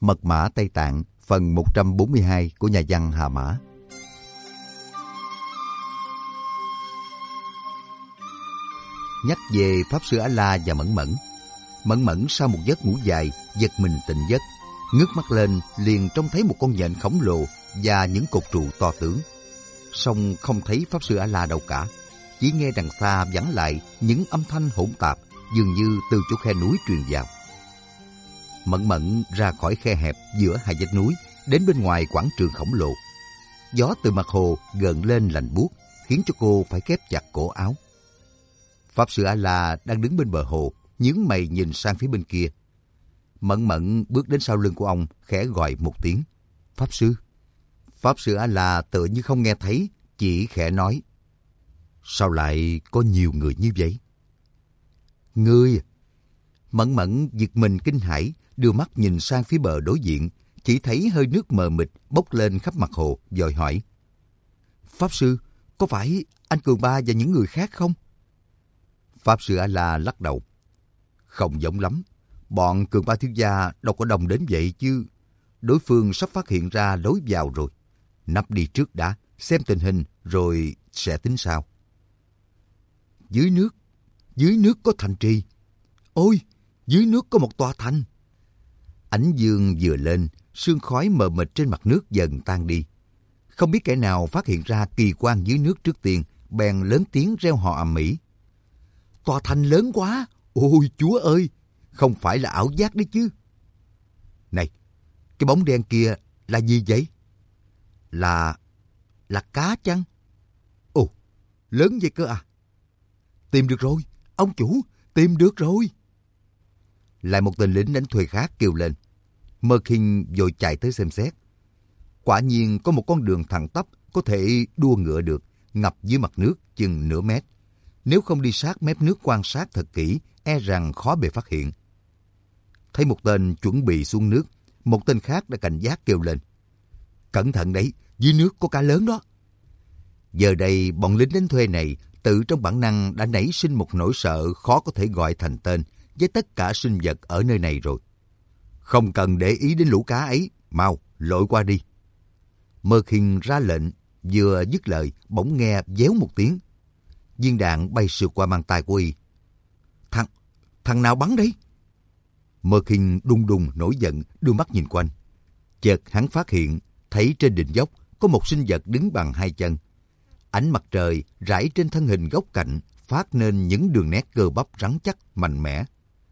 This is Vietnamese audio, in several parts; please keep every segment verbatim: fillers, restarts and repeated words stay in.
Mật mã Tây Tạng, phần một trăm bốn mươi hai của nhà văn Hà Mã. Nhắc về Pháp Sư A-la và Mẫn Mẫn. Mẫn Mẫn sau một giấc ngủ dài, giật mình tỉnh giấc. Ngước mắt lên liền trông thấy một con nhện khổng lồ và những cột trụ to tướng. Song không thấy Pháp Sư A-la đâu cả. Chỉ nghe đằng xa vẳng lại những âm thanh hỗn tạp, dường như từ chỗ khe núi truyền vào. Mẫn Mẫn ra khỏi khe hẹp giữa hai vách núi, đến bên ngoài quảng trường khổng lồ. Gió từ mặt hồ gợn lên lạnh buốt, khiến cho cô phải khép chặt cổ áo. Pháp Sư A-la đang đứng bên bờ hồ, nhướng mày nhìn sang phía bên kia. Mẫn Mẫn bước đến sau lưng của ông, khẽ gọi một tiếng. Pháp Sư. Pháp Sư A-la tựa như không nghe thấy, chỉ khẽ nói. Sao lại có nhiều người như vậy? Ngươi? Mẫn Mẫn giật mình kinh hãi, đưa mắt nhìn sang phía bờ đối diện, chỉ thấy hơi nước mờ mịt bốc lên khắp mặt hồ, vội hỏi. Pháp Sư, có phải anh Cường Ba và những người khác không? Pháp Sư A-la lắc đầu. Không giống lắm, bọn Cường Ba thiếu gia đâu có đông đến vậy chứ. Đối phương sắp phát hiện ra lối vào rồi. Nấp đi trước đã, xem tình hình rồi sẽ tính sao. Dưới nước, dưới nước có thành trì. Ôi, dưới nước có một tòa thành. Ánh dương vừa lên, sương khói mờ mịt trên mặt nước dần tan đi. Không biết kẻ nào phát hiện ra kỳ quan dưới nước trước tiên, bèn lớn tiếng reo hò ầm ĩ. Tòa thành lớn quá, ôi Chúa ơi, không phải là ảo giác đấy chứ. Này, cái bóng đen kia là gì vậy? Là... là cá chăng? Ồ, lớn vậy cơ à? Tìm được rồi, ông chủ, tìm được rồi. Lại một tên lính đánh thuê khác kêu lên. Mơ Kinh vội chạy tới xem xét. Quả nhiên có một con đường thẳng tắp có thể đua ngựa được, ngập dưới mặt nước chừng nửa mét. Nếu không đi sát mép nước quan sát thật kỹ, e rằng khó bề phát hiện. Thấy một tên chuẩn bị xuống nước, một tên khác đã cảnh giác kêu lên. Cẩn thận đấy, dưới nước có cá lớn đó. Giờ đây, bọn lính đánh thuê này tự trong bản năng đã nảy sinh một nỗi sợ khó có thể gọi thành tên với tất cả sinh vật ở nơi này rồi. Không cần để ý đến lũ cá ấy, mau, lội qua đi. Mơ Kinh ra lệnh, vừa dứt lời, bỗng nghe véo một tiếng. Viên đạn bay sượt qua mang tay của y. Thằng, thằng nào bắn đấy? Mơ Kinh đùng đùng nổi giận, đưa mắt nhìn quanh. Chợt hắn phát hiện, thấy trên đỉnh dốc có một sinh vật đứng bằng hai chân. Ánh mặt trời rải trên thân hình góc cạnh, phát nên những đường nét cơ bắp rắn chắc, mạnh mẽ.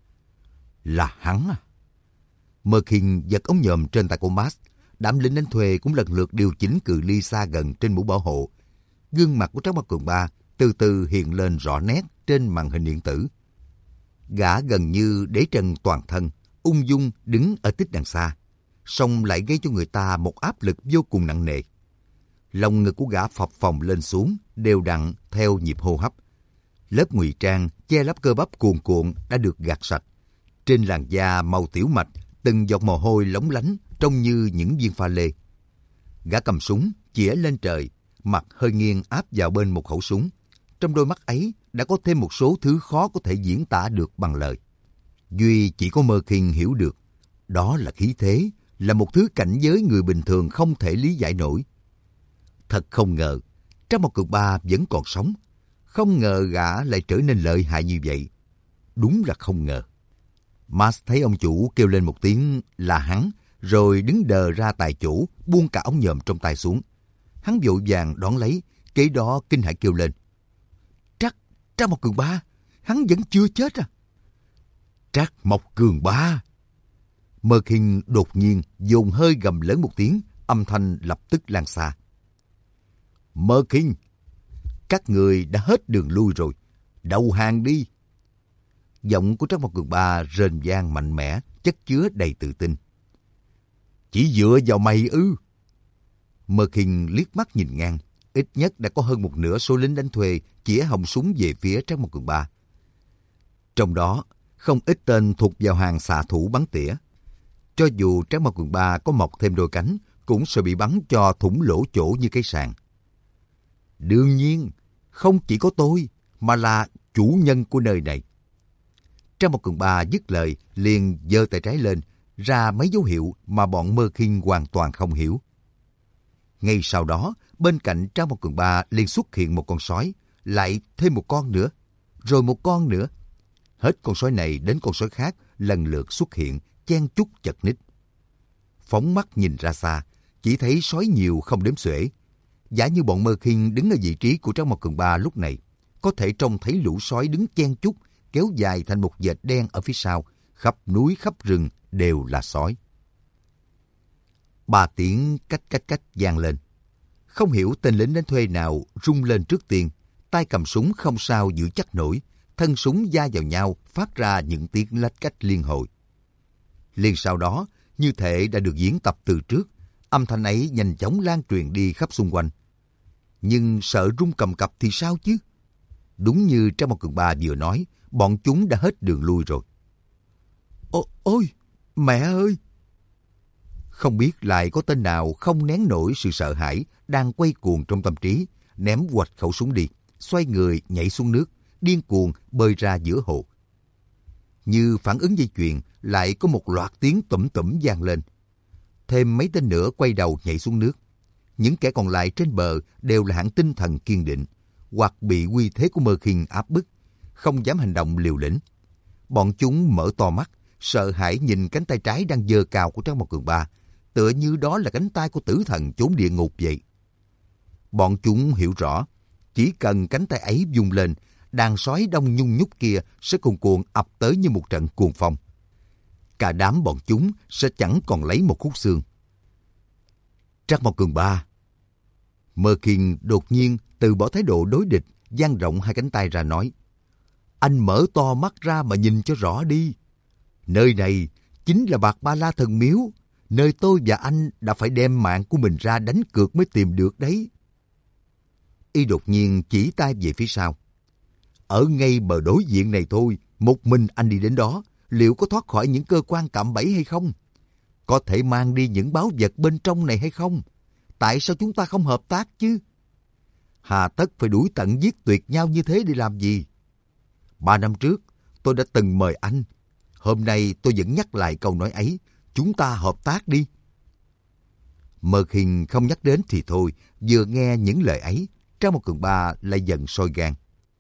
Là hắn à? Mơ Kinh giật ống nhòm trên tay của Max. Đám lính đánh thuê cũng lần lượt điều chỉnh cự ly xa gần trên mũ bảo hộ. Gương mặt của Trác Mao Cường Ba từ từ hiện lên rõ nét trên màn hình điện tử. Gã gần như để trần toàn thân, ung dung đứng ở tích đằng xa, song lại gây cho người ta một áp lực vô cùng nặng nề. Lòng ngực của gã phập phồng lên xuống, đều đặn theo nhịp hô hấp. Lớp ngụy trang che lấp cơ bắp cuồn cuộn đã được gạt sạch. Trên làn da màu tiểu mạch, từng giọt mồ hôi lóng lánh trông như những viên pha lê. Gã cầm súng, chĩa lên trời, mặt hơi nghiêng áp vào bên một khẩu súng. Trong đôi mắt ấy đã có thêm một số thứ khó có thể diễn tả được bằng lời. Duy chỉ có Mơ Kinh hiểu được. Đó là khí thế, là một thứ cảnh giới người bình thường không thể lý giải nổi. Thật không ngờ, Trác Mao Cường Ba vẫn còn sống. Không ngờ gã lại trở nên lợi hại như vậy. Đúng là không ngờ. Max thấy ông chủ kêu lên một tiếng là hắn, rồi đứng đờ ra tại chỗ, buông cả ống nhòm trong tay xuống. Hắn vội vàng đón lấy, kế đó kinh hãi kêu lên. Trác, Trác Mao Cường Ba, hắn vẫn chưa chết à? Trác Mao Cường Ba. Mơ Kinh đột nhiên dồn hơi gầm lớn một tiếng, âm thanh lập tức lan xa. Mơ Kinh, các người đã hết đường lui rồi, đầu hàng đi. Giọng của Trác Mao Cường Ba rền vang mạnh mẽ, chất chứa đầy tự tin. Chỉ dựa vào mày ư? Mơ Kinh liếc mắt nhìn ngang, ít nhất đã có hơn một nửa số lính đánh thuê chĩa họng súng về phía Trác Mao Cường Ba. Trong đó, không ít tên thuộc vào hàng xạ thủ bắn tỉa. Cho dù Trác Mao Cường Ba có mọc thêm đôi cánh, cũng sẽ bị bắn cho thủng lỗ chỗ như cái sàn. Đương nhiên, không chỉ có tôi, mà là chủ nhân của nơi này. Trác Mao Cường Ba dứt lời, liền giơ tay trái lên, ra mấy dấu hiệu mà bọn Mơ Khiên hoàn toàn không hiểu. Ngay sau đó, bên cạnh Trang Một Cường Ba liền xuất hiện một con sói, lại thêm một con nữa, rồi một con nữa. Hết con sói này đến con sói khác lần lượt xuất hiện, chen chúc chật ních. Phóng mắt nhìn ra xa, chỉ thấy sói nhiều không đếm xuể. Giả như bọn Mơ Khiên đứng ở vị trí của Trang Một Cường Ba lúc này, có thể trông thấy lũ sói đứng chen chúc, kéo dài thành một vệt đen ở phía sau, khắp núi khắp rừng đều là sói. Ba tiếng cách cách cách vang lên. Không hiểu tên lính đánh thuê nào rung lên trước tiên, tay cầm súng không sao giữ chắc nổi, thân súng va vào nhau phát ra những tiếng lách cách liên hồi. Liền sau đó, như thể đã được diễn tập từ trước, âm thanh ấy nhanh chóng lan truyền đi khắp xung quanh. Nhưng sợ rung cầm cập thì sao chứ? Đúng như Trang Một Cường Ba vừa nói, bọn chúng đã hết đường lui rồi. Ô, ôi, mẹ ơi! Không biết lại có tên nào không nén nổi sự sợ hãi đang quay cuồng trong tâm trí, ném quạch khẩu súng đi, xoay người nhảy xuống nước, điên cuồng bơi ra giữa hồ. Như phản ứng dây chuyền, lại có một loạt tiếng tủm tủm vang lên. Thêm mấy tên nữa quay đầu nhảy xuống nước. Những kẻ còn lại trên bờ đều là hạng tinh thần kiên định, hoặc bị uy thế của Mơ Khiên áp bức, không dám hành động liều lĩnh. Bọn chúng mở to mắt, sợ hãi nhìn cánh tay trái đang giơ cao của Trang Một Cường Ba, tựa như đó là cánh tay của tử thần chốn địa ngục vậy. Bọn chúng hiểu rõ, chỉ cần cánh tay ấy vung lên, đàn sói đông nhung nhúc kia sẽ cuồn cuộn ập tới như một trận cuồng phong. Cả đám bọn chúng sẽ chẳng còn lấy một khúc xương. Trang Một Cường Ba. Mơ Khiên đột nhiên từ bỏ thái độ đối địch, dang rộng hai cánh tay ra nói: Anh mở to mắt ra mà nhìn cho rõ đi. Nơi này chính là Bạc Ba La Thần Miếu, nơi tôi và anh đã phải đem mạng của mình ra đánh cược mới tìm được đấy. Y đột nhiên chỉ tay về phía sau. Ở ngay bờ đối diện này thôi, một mình anh đi đến đó, liệu có thoát khỏi những cơ quan cạm bẫy hay không? Có thể mang đi những báu vật bên trong này hay không? Tại sao chúng ta không hợp tác chứ? Hà tất phải đuổi tận giết tuyệt nhau như thế để làm gì? Ba năm trước, tôi đã từng mời anh. Hôm nay tôi vẫn nhắc lại câu nói ấy. Chúng ta hợp tác đi. Mơ Khiên không nhắc đến thì thôi, vừa nghe những lời ấy, Trang Một Cường Ba lại dần sôi gan.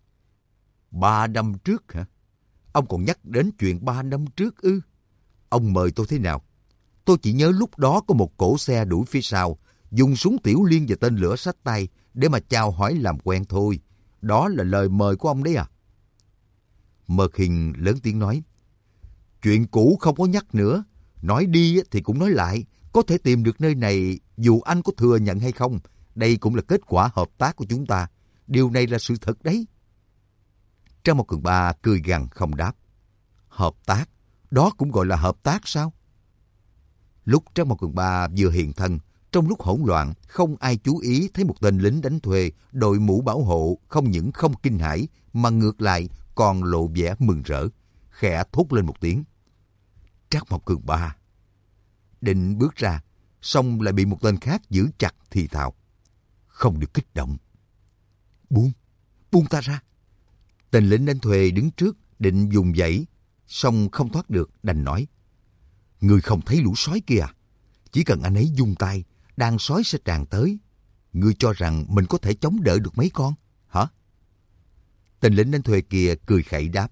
Ba năm trước hả? Ông còn nhắc đến chuyện ba năm trước ư? Ông mời tôi thế nào? Tôi chỉ nhớ lúc đó có một cỗ xe đuổi phía sau, dùng súng tiểu liên và tên lửa xách tay để mà chào hỏi làm quen thôi. Đó là lời mời của ông đấy à? Mơ Khiên lớn tiếng nói. Chuyện cũ không có nhắc nữa. Nói đi thì cũng nói lại. Có thể tìm được nơi này dù anh có thừa nhận hay không. Đây cũng là kết quả hợp tác của chúng ta. Điều này là sự thật đấy. Trang Một Cường Ba cười gằn không đáp. Hợp tác? Đó cũng gọi là hợp tác sao? Lúc Trang Một Cường Ba vừa hiện thân, trong lúc hỗn loạn, không ai chú ý thấy một tên lính đánh thuê, đội mũ bảo hộ không những không kinh hãi mà ngược lại còn lộ vẻ mừng rỡ, khẽ thốt lên một tiếng. Trang Một Cường Ba. Định bước ra, xong lại bị một tên khác giữ chặt thì thào. Không được kích động. Buông, buông ta ra. Tên lính đánh thuê đứng trước, định dùng dãy, xong không thoát được, đành nói. Người không thấy lũ sói kia à? Chỉ cần anh ấy vung tay, đàn sói sẽ tràn tới. Ngươi cho rằng mình có thể chống đỡ được mấy con, hả? Tên lính đánh thuê kia cười khẩy đáp.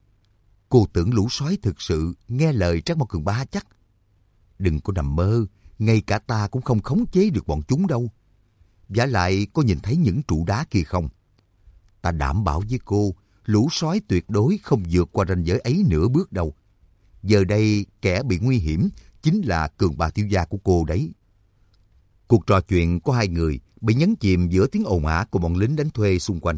Cô tưởng lũ sói thực sự nghe lời Trang Một Cường Ba chắc? Đừng có nằm mơ, ngay cả ta cũng không khống chế được bọn chúng đâu. Vả lại có nhìn thấy những trụ đá kia không? Ta đảm bảo với cô, lũ sói tuyệt đối không vượt qua ranh giới ấy nửa bước đâu. Giờ đây kẻ bị nguy hiểm chính là Cường Ba thiếu gia của cô đấy. Cuộc trò chuyện của hai người bị nhấn chìm giữa tiếng ồn ào của bọn lính đánh thuê xung quanh.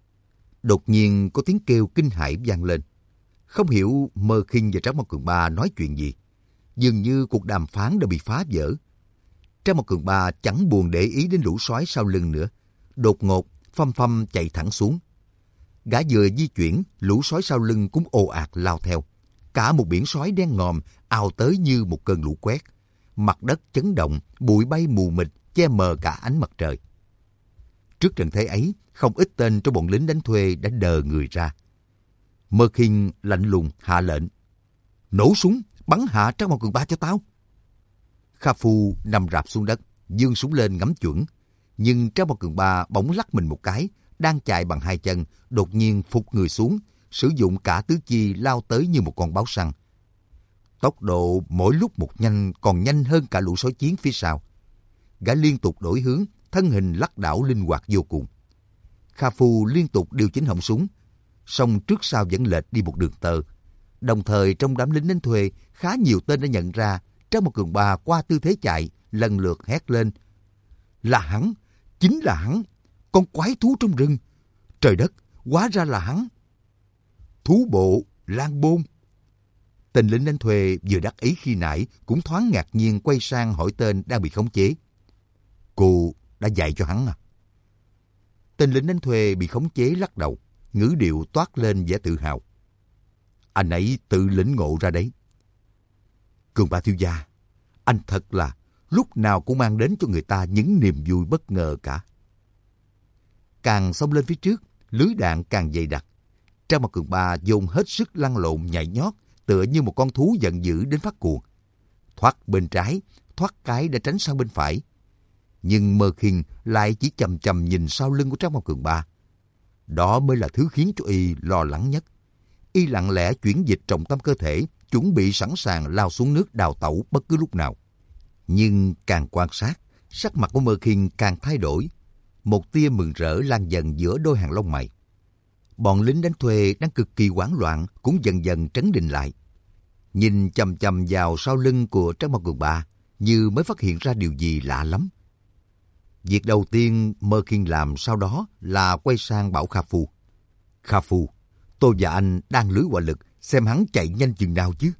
Đột nhiên có tiếng kêu kinh hãi vang lên. Không hiểu Mơ Khiên và Trang Một Cường Ba nói chuyện gì. Dường như cuộc đàm phán đã bị phá vỡ. Trang Một Cường Ba chẳng buồn để ý đến lũ sói sau lưng nữa. Đột ngột, phăm phăm chạy thẳng xuống. Gã vừa di chuyển, lũ sói sau lưng cũng ồ ạt lao theo. Cả một biển sói đen ngòm ào tới như một cơn lũ quét. Mặt đất chấn động, bụi bay mù mịt, che mờ cả ánh mặt trời. Trước trận thế ấy, không ít tên trong bọn lính đánh thuê đã đờ người ra. Mơ Khiên lạnh lùng hạ lệnh. Nổ súng, bắn hạ Trang Mao Cường Ba cho tao. Kha Phu nằm rạp xuống đất, giương súng lên ngắm chuẩn. Nhưng Trang Mao Cường Ba bỗng lắc mình một cái, đang chạy bằng hai chân, đột nhiên phục người xuống, sử dụng cả tứ chi lao tới như một con báo săn. Tốc độ mỗi lúc một nhanh, còn nhanh hơn cả lũ sói chiến phía sau. Gã liên tục đổi hướng, thân hình lắc đảo linh hoạt vô cùng. Kha Phu liên tục điều chỉnh họng súng, song trước sau vẫn lệch đi một đường tơ. Đồng thời trong đám lính đánh thuê, khá nhiều tên đã nhận ra Trang Mao Cường Ba qua tư thế chạy, lần lượt hét lên: là hắn, chính là hắn, con quái thú trong rừng. Trời đất, hóa ra là hắn. Thú bộ, Lan Bôn. Tên lính đánh thuê vừa đắc ý khi nãy cũng thoáng ngạc nhiên quay sang hỏi tên đang bị khống chế: cô đã dạy cho hắn à? Tên lính đánh thuê bị khống chế lắc đầu, ngữ điệu toát lên vẻ tự hào: anh ấy tự lĩnh ngộ ra đấy. Cường Ba thiếu gia, anh thật là lúc nào cũng mang đến cho người ta những niềm vui bất ngờ cả. Càng xông lên phía trước, lưới đạn càng dày đặc. Trang Mao Cường Ba dồn hết sức lăn lộn nhảy nhót, tựa như một con thú giận dữ đến phát cuồng. Thoát bên trái, thoát cái để tránh sang bên phải. Nhưng Mơ Khiên lại chỉ chầm chầm nhìn sau lưng của Trang Mao Cường Ba. Đó mới là thứ khiến cho y lo lắng nhất. Y lặng lẽ chuyển dịch trọng tâm cơ thể, chuẩn bị sẵn sàng lao xuống nước đào tẩu bất cứ lúc nào. Nhưng càng quan sát, sắc mặt của Mơ Khiên càng thay đổi. Một tia mừng rỡ lan dần giữa đôi hàng lông mày. Bọn lính đánh thuê đang cực kỳ hoảng loạn cũng dần dần trấn định lại. Nhìn chằm chằm vào sau lưng của Trang Mao Cường Ba, như mới phát hiện ra điều gì lạ lắm. Việc đầu tiên Mơ Khiên làm sau đó là quay sang bảo Kha Phu: Kha Phu, tôi và anh đang lưới hỏa lực, xem hắn chạy nhanh chừng nào chứ.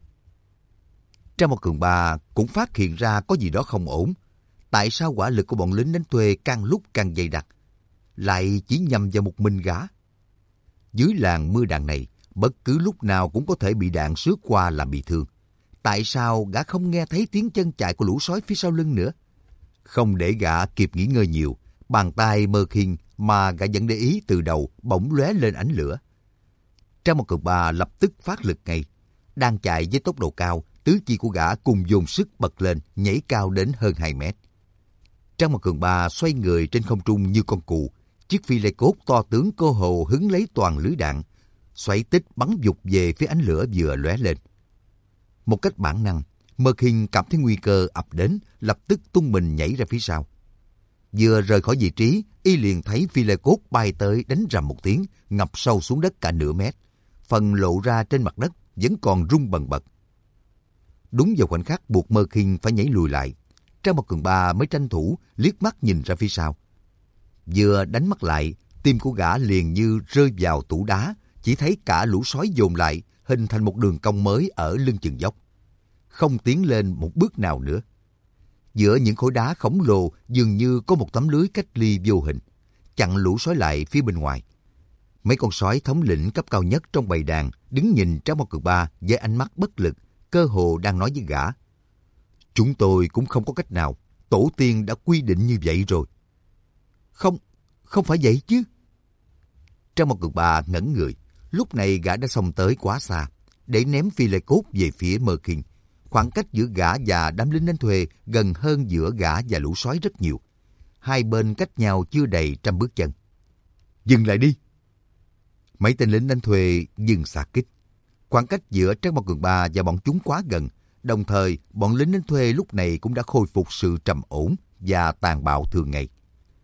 Trang Mao Cường Ba cũng phát hiện ra có gì đó không ổn. Tại sao hỏa lực của bọn lính đánh thuê càng lúc càng dày đặc, lại chỉ nhằm vào một mình gã? Dưới làn mưa đạn này, bất cứ lúc nào cũng có thể bị đạn xước qua làm bị thương. Tại sao gã không nghe thấy tiếng chân chạy của lũ sói phía sau lưng nữa? Không để gã kịp nghỉ ngơi nhiều, bàn tay Mơ Khiên mà gã vẫn để ý từ đầu bỗng lóe lên ánh lửa. Trang Mao Cường Ba lập tức phát lực ngay. Đang chạy với tốc độ cao, tứ chi của gã cùng dồn sức bật lên, nhảy cao đến hơn hai mét. Trang Mao Cường Ba xoay người trên không trung như con cù, chiếc phi lê cốt to tướng cơ hồ hứng lấy toàn lưới đạn, xoáy tích bắn dục về phía ánh lửa vừa lóe lên. Một cách bản năng, Mơ Khiên cảm thấy nguy cơ ập đến, lập tức tung mình nhảy ra phía sau. Vừa rời khỏi vị trí, y liền thấy phi lê cốt bay tới đánh rầm một tiếng, ngập sâu xuống đất cả nửa mét. Phần lộ ra trên mặt đất vẫn còn rung bần bật. Đúng vào khoảnh khắc buộc Mơ Khiên phải nhảy lùi lại, Trang Mao Cường Ba mới tranh thủ liếc mắt nhìn ra phía sau. Vừa đánh mắt lại, tim của gã liền như rơi vào tủ đá, chỉ thấy cả lũ sói dồn lại, hình thành một đường cong mới ở lưng chừng dốc. Không tiến lên một bước nào nữa. Giữa những khối đá khổng lồ dường như có một tấm lưới cách ly vô hình, chặn lũ sói lại phía bên ngoài. Mấy con sói thống lĩnh cấp cao nhất trong bầy đàn đứng nhìn Trang Mao Cường Ba với ánh mắt bất lực, cơ hồ đang nói với gã: chúng tôi cũng không có cách nào, tổ tiên đã quy định như vậy rồi. Không, không phải vậy chứ. Trang Mao Cường Ba ngẩn người, lúc này gã đã xông tới quá xa, để ném phi lê cốt về phía Mơ Khiên. Khoảng cách giữa gã và đám lính đánh thuê gần hơn giữa gã và lũ sói rất nhiều. Hai bên cách nhau chưa đầy trăm bước chân. Dừng lại đi! Mấy tên lính đánh thuê dừng xạ kích. Khoảng cách giữa Trang Mao Cường Ba và bọn chúng quá gần. Đồng thời, bọn lính đánh thuê lúc này cũng đã khôi phục sự trầm ổn và tàn bạo thường ngày.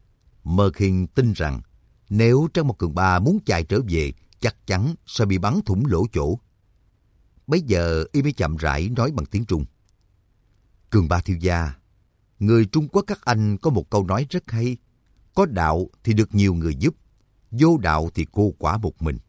Mơ Khiên tin rằng nếu Trang Mao Cường Ba muốn chạy trở về, chắc chắn sẽ bị bắn thủng lỗ chỗ. Bấy giờ y mới chậm rãi nói bằng tiếng Trung: Cường Ba thiếu gia, người Trung Quốc các anh có một câu nói rất hay: có đạo thì được nhiều người giúp, vô đạo thì cô quả một mình.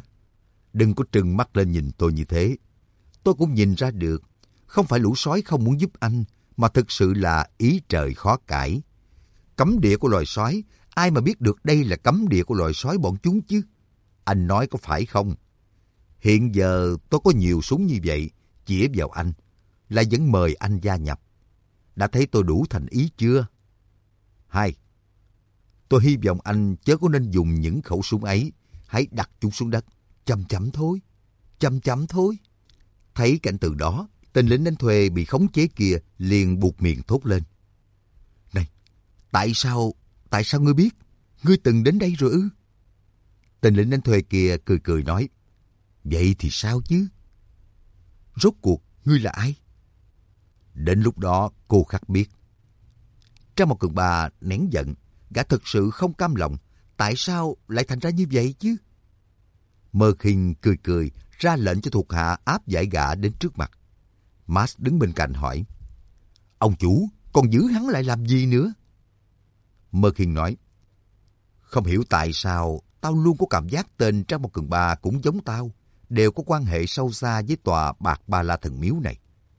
Đừng có trừng mắt lên nhìn tôi như thế. Tôi cũng nhìn ra được, không phải lũ sói không muốn giúp anh, mà thực sự là ý trời khó cãi. Cấm địa của loài sói, ai mà biết được đây là cấm địa của loài sói bọn chúng chứ? Anh nói có phải không? Hiện giờ tôi có nhiều súng như vậy, chĩa vào anh, lại vẫn mời anh gia nhập. Đã thấy tôi đủ thành ý chưa? Hai, tôi hy vọng anh chớ có nên dùng những khẩu súng ấy, hãy đặt chúng xuống đất, chậm chậm thôi, chậm chậm thôi. Thấy cảnh tượng đó, Tên lính đánh thuê bị khống chế kia liền buột miệng thốt lên. Này, tại sao, tại sao ngươi biết? Ngươi từng đến đây rồi ư? Tên lính đánh thuê kia cười cười nói. Vậy thì sao chứ? Rốt cuộc, ngươi là ai? Đến lúc đó, cô khắc biết. Trang một Cường Ba nén giận, gã thực sự không cam lòng. Tại sao lại thành ra như vậy chứ? Mơ Khinh cười cười, ra lệnh cho thuộc hạ áp giải gã đến trước mặt. Max đứng bên cạnh hỏi. Ông chủ, còn giữ hắn lại làm gì nữa? Mơ Khinh nói. Không hiểu tại sao, tao luôn có cảm giác tên Trang một Cường Ba cũng giống tao, đều có quan hệ sâu xa với tòa Bạc Ba La Thần Miếu này.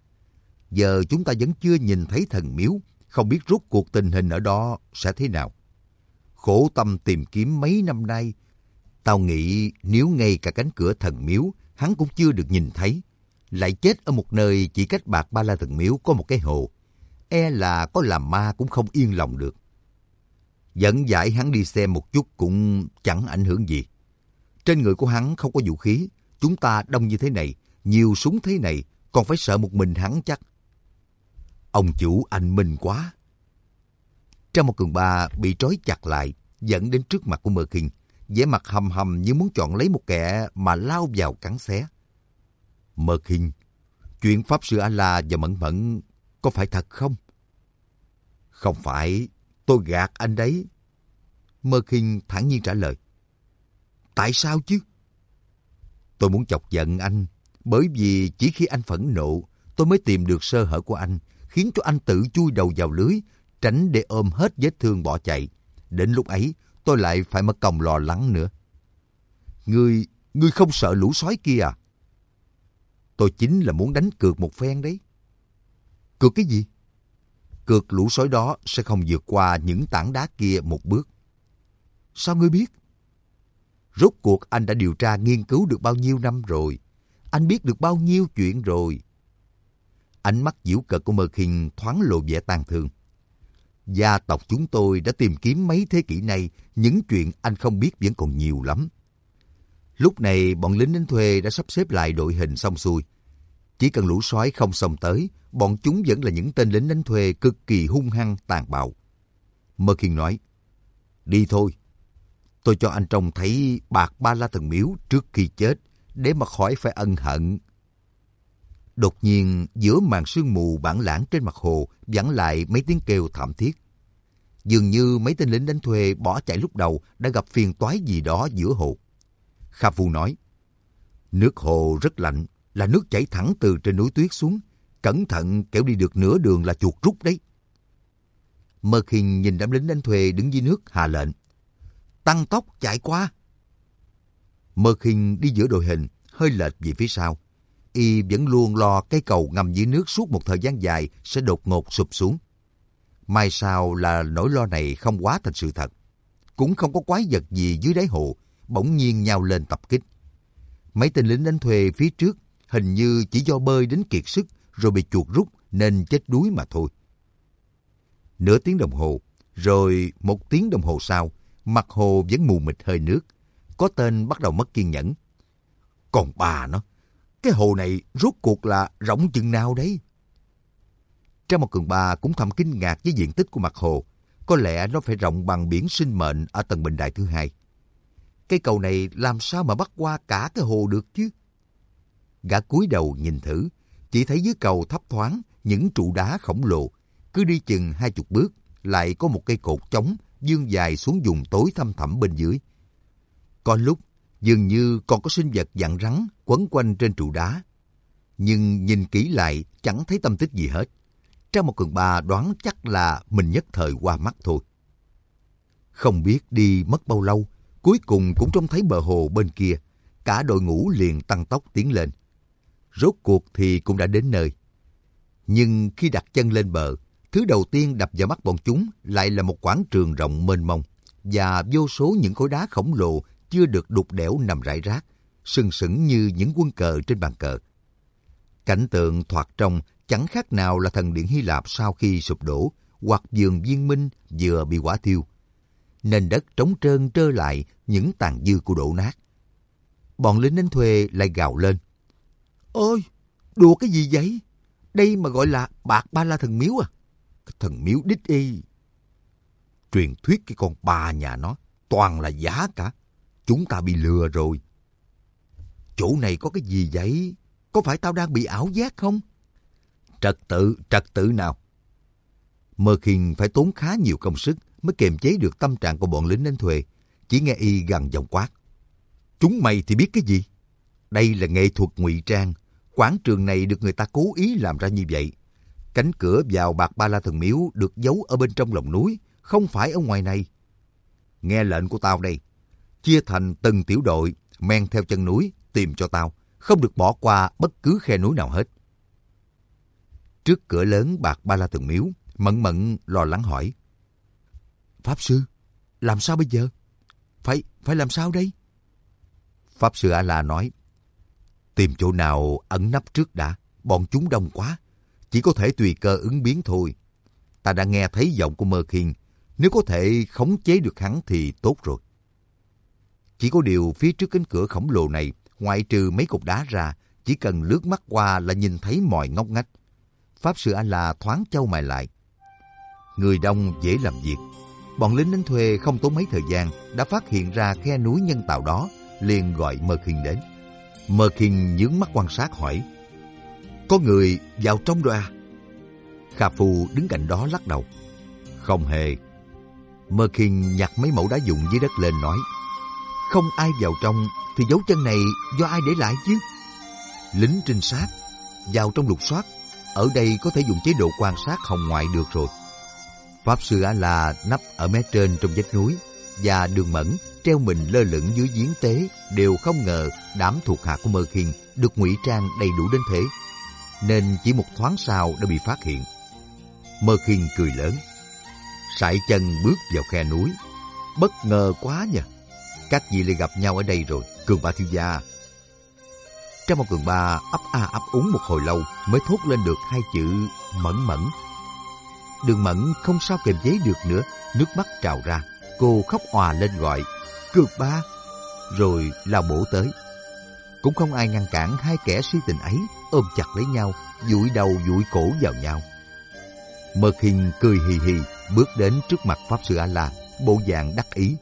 Giờ chúng ta vẫn chưa nhìn thấy thần miếu, không biết rốt cuộc tình hình ở đó sẽ thế nào. Khổ tâm tìm kiếm mấy năm nay, tao nghĩ nếu ngay cả cánh cửa thần miếu hắn cũng chưa được nhìn thấy, lại chết ở một nơi chỉ cách Bạc Ba La Thần Miếu có một cái hồ, e là có làm ma cũng không yên lòng được. Dẫn giải hắn đi xem một chút cũng chẳng ảnh hưởng gì. Trên người của hắn không có vũ khí, chúng ta đông như thế này, nhiều súng thế này, còn phải sợ một mình hắn chắc. Ông chủ anh minh quá. Trang một Cường Ba bị trói chặt lại, dẫn đến trước mặt của Mơ Khinh, vẻ mặt hầm hầm như muốn chọn lấy một kẻ mà lao vào cắn xé. Mơ Khinh, chuyện Pháp Sư A-La và Mẫn Mẫn có phải thật không? Không phải, tôi gạt anh đấy. Mơ Khinh thản nhiên trả lời. Tại sao chứ? Tôi muốn chọc giận anh, bởi vì chỉ khi anh phẫn nộ, tôi mới tìm được sơ hở của anh, khiến cho anh tự chui đầu vào lưới, tránh để ôm hết vết thương bỏ chạy. Đến lúc ấy, tôi lại phải mất công lo lắng nữa. Ngươi, ngươi không sợ lũ sói kia à? Tôi chính là muốn đánh cược một phen đấy. Cược cái gì? Cược lũ sói đó sẽ không vượt qua những tảng đá kia một bước. Sao ngươi biết? Rốt cuộc anh đã điều tra nghiên cứu được bao nhiêu năm rồi? Anh biết được bao nhiêu chuyện rồi? Ánh mắt giễu cợt của Mơ Khinh thoáng lộ vẻ tàn thương. Gia tộc chúng tôi đã tìm kiếm mấy thế kỷ nay, những chuyện anh không biết vẫn còn nhiều lắm. Lúc này bọn lính đánh thuê đã sắp xếp lại đội hình xong xuôi. Chỉ cần lũ sói không xông tới, bọn chúng vẫn là những tên lính đánh thuê cực kỳ hung hăng, tàn bạo. Mơ Khinh nói, đi thôi. Tôi cho anh trông thấy Bạc Ba La Thần Miếu trước khi chết, để mà khỏi phải ân hận. Đột nhiên, giữa màn sương mù bản lãng trên mặt hồ vẳng lại mấy tiếng kêu thảm thiết. Dường như mấy tên lính đánh thuê bỏ chạy lúc đầu đã gặp phiền toái gì đó giữa hồ. Kha Phu nói, nước hồ rất lạnh, là nước chảy thẳng từ trên núi tuyết xuống. Cẩn thận, kẻo đi được nửa đường là chuột rút đấy. Mơ Khinh nhìn đám lính đánh thuê đứng dưới nước hạ lệnh. Tăng tốc chạy qua. Mơ Khinh đi giữa đội hình, hơi lệch về phía sau. Y vẫn luôn lo cây cầu ngầm dưới nước suốt một thời gian dài sẽ đột ngột sụp xuống. May sao là nỗi lo này không quá thành sự thật. Cũng không có quái vật gì dưới đáy hồ, bỗng nhiên nhào lên tập kích. Mấy tên lính đánh thuê phía trước hình như chỉ do bơi đến kiệt sức rồi bị chuột rút nên chết đuối mà thôi. Nửa tiếng đồng hồ, rồi một tiếng đồng hồ sau, mặt hồ vẫn mù mịt hơi nước. Có tên bắt đầu mất kiên nhẫn. Còn bà nó, cái hồ này rốt cuộc là rộng chừng nào đấy? Trang một Cường Ba cũng thầm kinh ngạc với diện tích của mặt hồ. Có lẽ nó phải rộng bằng biển sinh mệnh ở tầng bình đại thứ hai. Cây cầu này làm sao mà bắt qua cả cái hồ được chứ? Gã cúi đầu nhìn thử, chỉ thấy dưới cầu thấp thoáng những trụ đá khổng lồ. Cứ đi chừng hai chục bước, lại có một cây cột chống vươn dài xuống vùng tối thăm thẳm bên dưới. Có lúc, dường như còn có sinh vật dạng rắn quấn quanh trên trụ đá. Nhưng nhìn kỹ lại chẳng thấy tâm tích gì hết. Trang một Cường Ba đoán chắc là mình nhất thời qua mắt thôi. Không biết đi mất bao lâu, cuối cùng cũng trông thấy bờ hồ bên kia. Cả đội ngũ liền tăng tốc tiến lên. Rốt cuộc thì cũng đã đến nơi. Nhưng khi đặt chân lên bờ, thứ đầu tiên đập vào mắt bọn chúng lại là một quảng trường rộng mênh mông và vô số những khối đá khổng lồ chưa được đục đẽo nằm rải rác, sừng sững như những quân cờ trên bàn cờ. Cảnh tượng thoạt trông chẳng khác nào là thần điện Hy Lạp sau khi sụp đổ hoặc vườn viên minh vừa bị hỏa thiêu. Nền đất trống trơn trơ lại những tàn dư của đổ nát. Bọn lính đánh thuê lại gào lên. Ôi, đùa cái gì vậy? Đây mà gọi là bạc ba la thần miếu à? Cái thần miếu đích y. Truyền thuyết cái con bà nhà nó toàn là giả cả. Chúng ta bị lừa rồi. Chỗ này có cái gì vậy? Có phải tao đang bị ảo giác không? Trật tự, trật tự nào? Mơ Khiên phải tốn khá nhiều công sức mới kiềm chế được tâm trạng của bọn lính đánh thuê. Chỉ nghe y gằn giọng quát. Chúng mày thì biết cái gì? Đây là nghệ thuật ngụy trang. Quảng trường này được người ta cố ý làm ra như vậy. Cánh cửa vào bạc ba la thần miếu được giấu ở bên trong lòng núi, không phải ở ngoài này. Nghe lệnh của tao đây. Chia thành từng tiểu đội, men theo chân núi, tìm cho tao. Không được bỏ qua bất cứ khe núi nào hết. Trước cửa lớn bạc ba la thần miếu, Mẫn Mẫn lo lắng hỏi. Pháp sư, làm sao bây giờ? Phải, phải làm sao đây? Pháp sư A-la nói. Tìm chỗ nào ẩn nấp trước đã, bọn chúng đông quá. Chỉ có thể tùy cơ ứng biến thôi. Ta đã nghe thấy giọng của Mơ Khiên. Nếu có thể khống chế được hắn thì tốt rồi. Chỉ có điều phía trước cánh cửa khổng lồ này, ngoại trừ mấy cục đá ra, chỉ cần lướt mắt qua là nhìn thấy mọi ngóc ngách. Pháp sư A-la thoáng chau mày lại. Người đông dễ làm việc. Bọn lính đánh thuê không tốn mấy thời gian đã phát hiện ra khe núi nhân tạo đó, liền gọi Mơ Khiên đến. Mơ Khiên nhướng mắt quan sát hỏi. Có người vào trong rồi à? Kha Phu đứng cạnh đó lắc đầu. Không hề. Mơ Khiên nhặt mấy mẩu đá dụng dưới đất lên nói. Không ai vào trong thì dấu chân này do ai để lại chứ? Lính trinh sát vào trong lục soát. Ở đây có thể dùng chế độ quan sát hồng ngoại được rồi. Pháp sư A-la nấp ở mé trên trong vách núi, và Đường Mẫn treo mình lơ lửng dưới giếng tế đều không ngờ đám thuộc hạ của Mơ Khiên được ngụy trang đầy đủ đến thế, nên chỉ một thoáng sau đã bị phát hiện. Mơ Khiên cười lớn, sải chân bước vào khe núi. Bất ngờ quá nhỉ, các vị lại gặp nhau ở đây rồi, Cường Ba thiếu gia. Trong một Cường Ba ấp a ấp úng một hồi lâu mới thốt lên được hai chữ Mẫn Mẫn. Đường Mẫn không sao kiềm chế được nữa, nước mắt trào ra. Cô khóc òa lên gọi Cường Ba, rồi lao bổ tới. Cũng không ai ngăn cản hai kẻ si tình ấy ôm chặt lấy nhau, dụi đầu dụi cổ vào nhau. Mơ Khiên cười hì hì bước đến trước mặt Pháp sư A-la, bộ dạng đắc ý.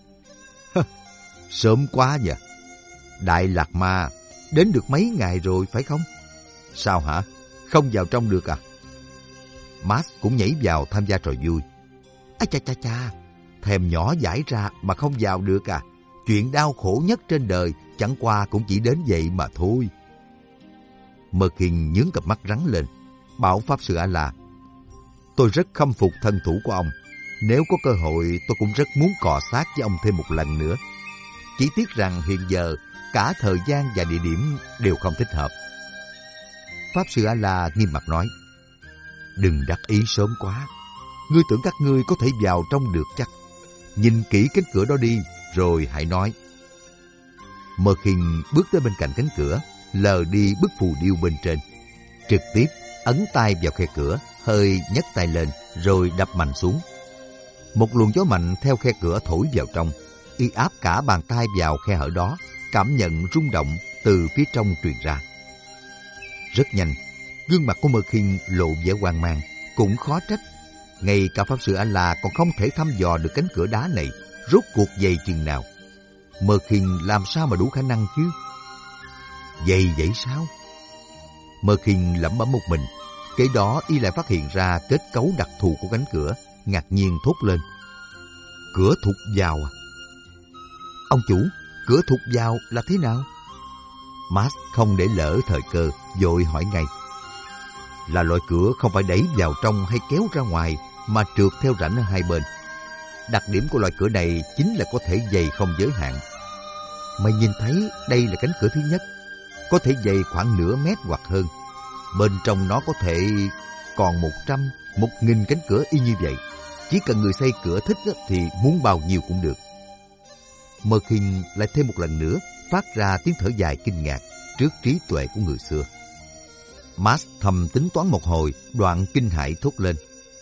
Sớm quá nhỉ, Đại Lạc Ma đến được mấy ngày rồi phải không? Sao hả? Không vào trong được à? Max cũng nhảy vào tham gia trò vui. Ây cha cha cha, thèm nhỏ dãi ra mà không vào được à? Chuyện đau khổ nhất trên đời chẳng qua cũng chỉ đến vậy mà thôi. Mơ Khiên nhướng cặp mắt rắn lên, bảo Pháp sư A-la. Tôi rất khâm phục thân thủ của ông. Nếu có cơ hội tôi cũng rất muốn cọ sát với ông thêm một lần nữa. Chỉ tiếc rằng hiện giờ cả thời gian và địa điểm đều không thích hợp. Pháp sư A-la nghiêm mặt nói. Đừng đắc ý sớm quá. Ngươi tưởng các ngươi có thể vào trong được chắc. Nhìn kỹ cánh cửa đó đi, rồi hãy nói. Mơ Khiên bước tới bên cạnh cánh cửa, lờ đi bức phù điêu bên trên. Trực tiếp ấn tay vào khe cửa, hơi nhấc tay lên, rồi đập mạnh xuống. Một luồng gió mạnh theo khe cửa thổi vào trong, y áp cả bàn tay vào khe hở đó, cảm nhận rung động từ phía trong truyền ra. Rất nhanh, gương mặt của Mơ Khiên lộ vẻ hoang mang, cũng khó trách. Ngay cả Pháp sư A-la còn không thể thăm dò được cánh cửa đá này rốt cuộc dày chừng nào. Mơ Khiên làm sao mà đủ khả năng chứ? Dày vậy sao? Mơ Khiên lẩm bẩm một mình. Kế đó y lại phát hiện ra kết cấu đặc thù của cánh cửa, ngạc nhiên thốt lên. Cửa thụt vào à? Ông chủ, cửa thụt vào là thế nào? Max không để lỡ thời cơ, vội hỏi ngay. Là loại cửa không phải đẩy vào trong hay kéo ra ngoài, mà trượt theo rãnh ở hai bên. Đặc điểm của loại cửa này chính là có thể dày không giới hạn. Mày nhìn thấy đây là cánh cửa thứ nhất, có thể dày khoảng nửa mét hoặc hơn. Bên trong nó có thể còn một trăm, một nghìn cánh cửa y như vậy. Chỉ cần người xây cửa thích thì muốn bao nhiêu cũng được. Mơ Khiên lại thêm một lần nữa phát ra tiếng thở dài kinh ngạc trước trí tuệ của người xưa. Max thầm tính toán một hồi, đoạn kinh hãi thốt lên.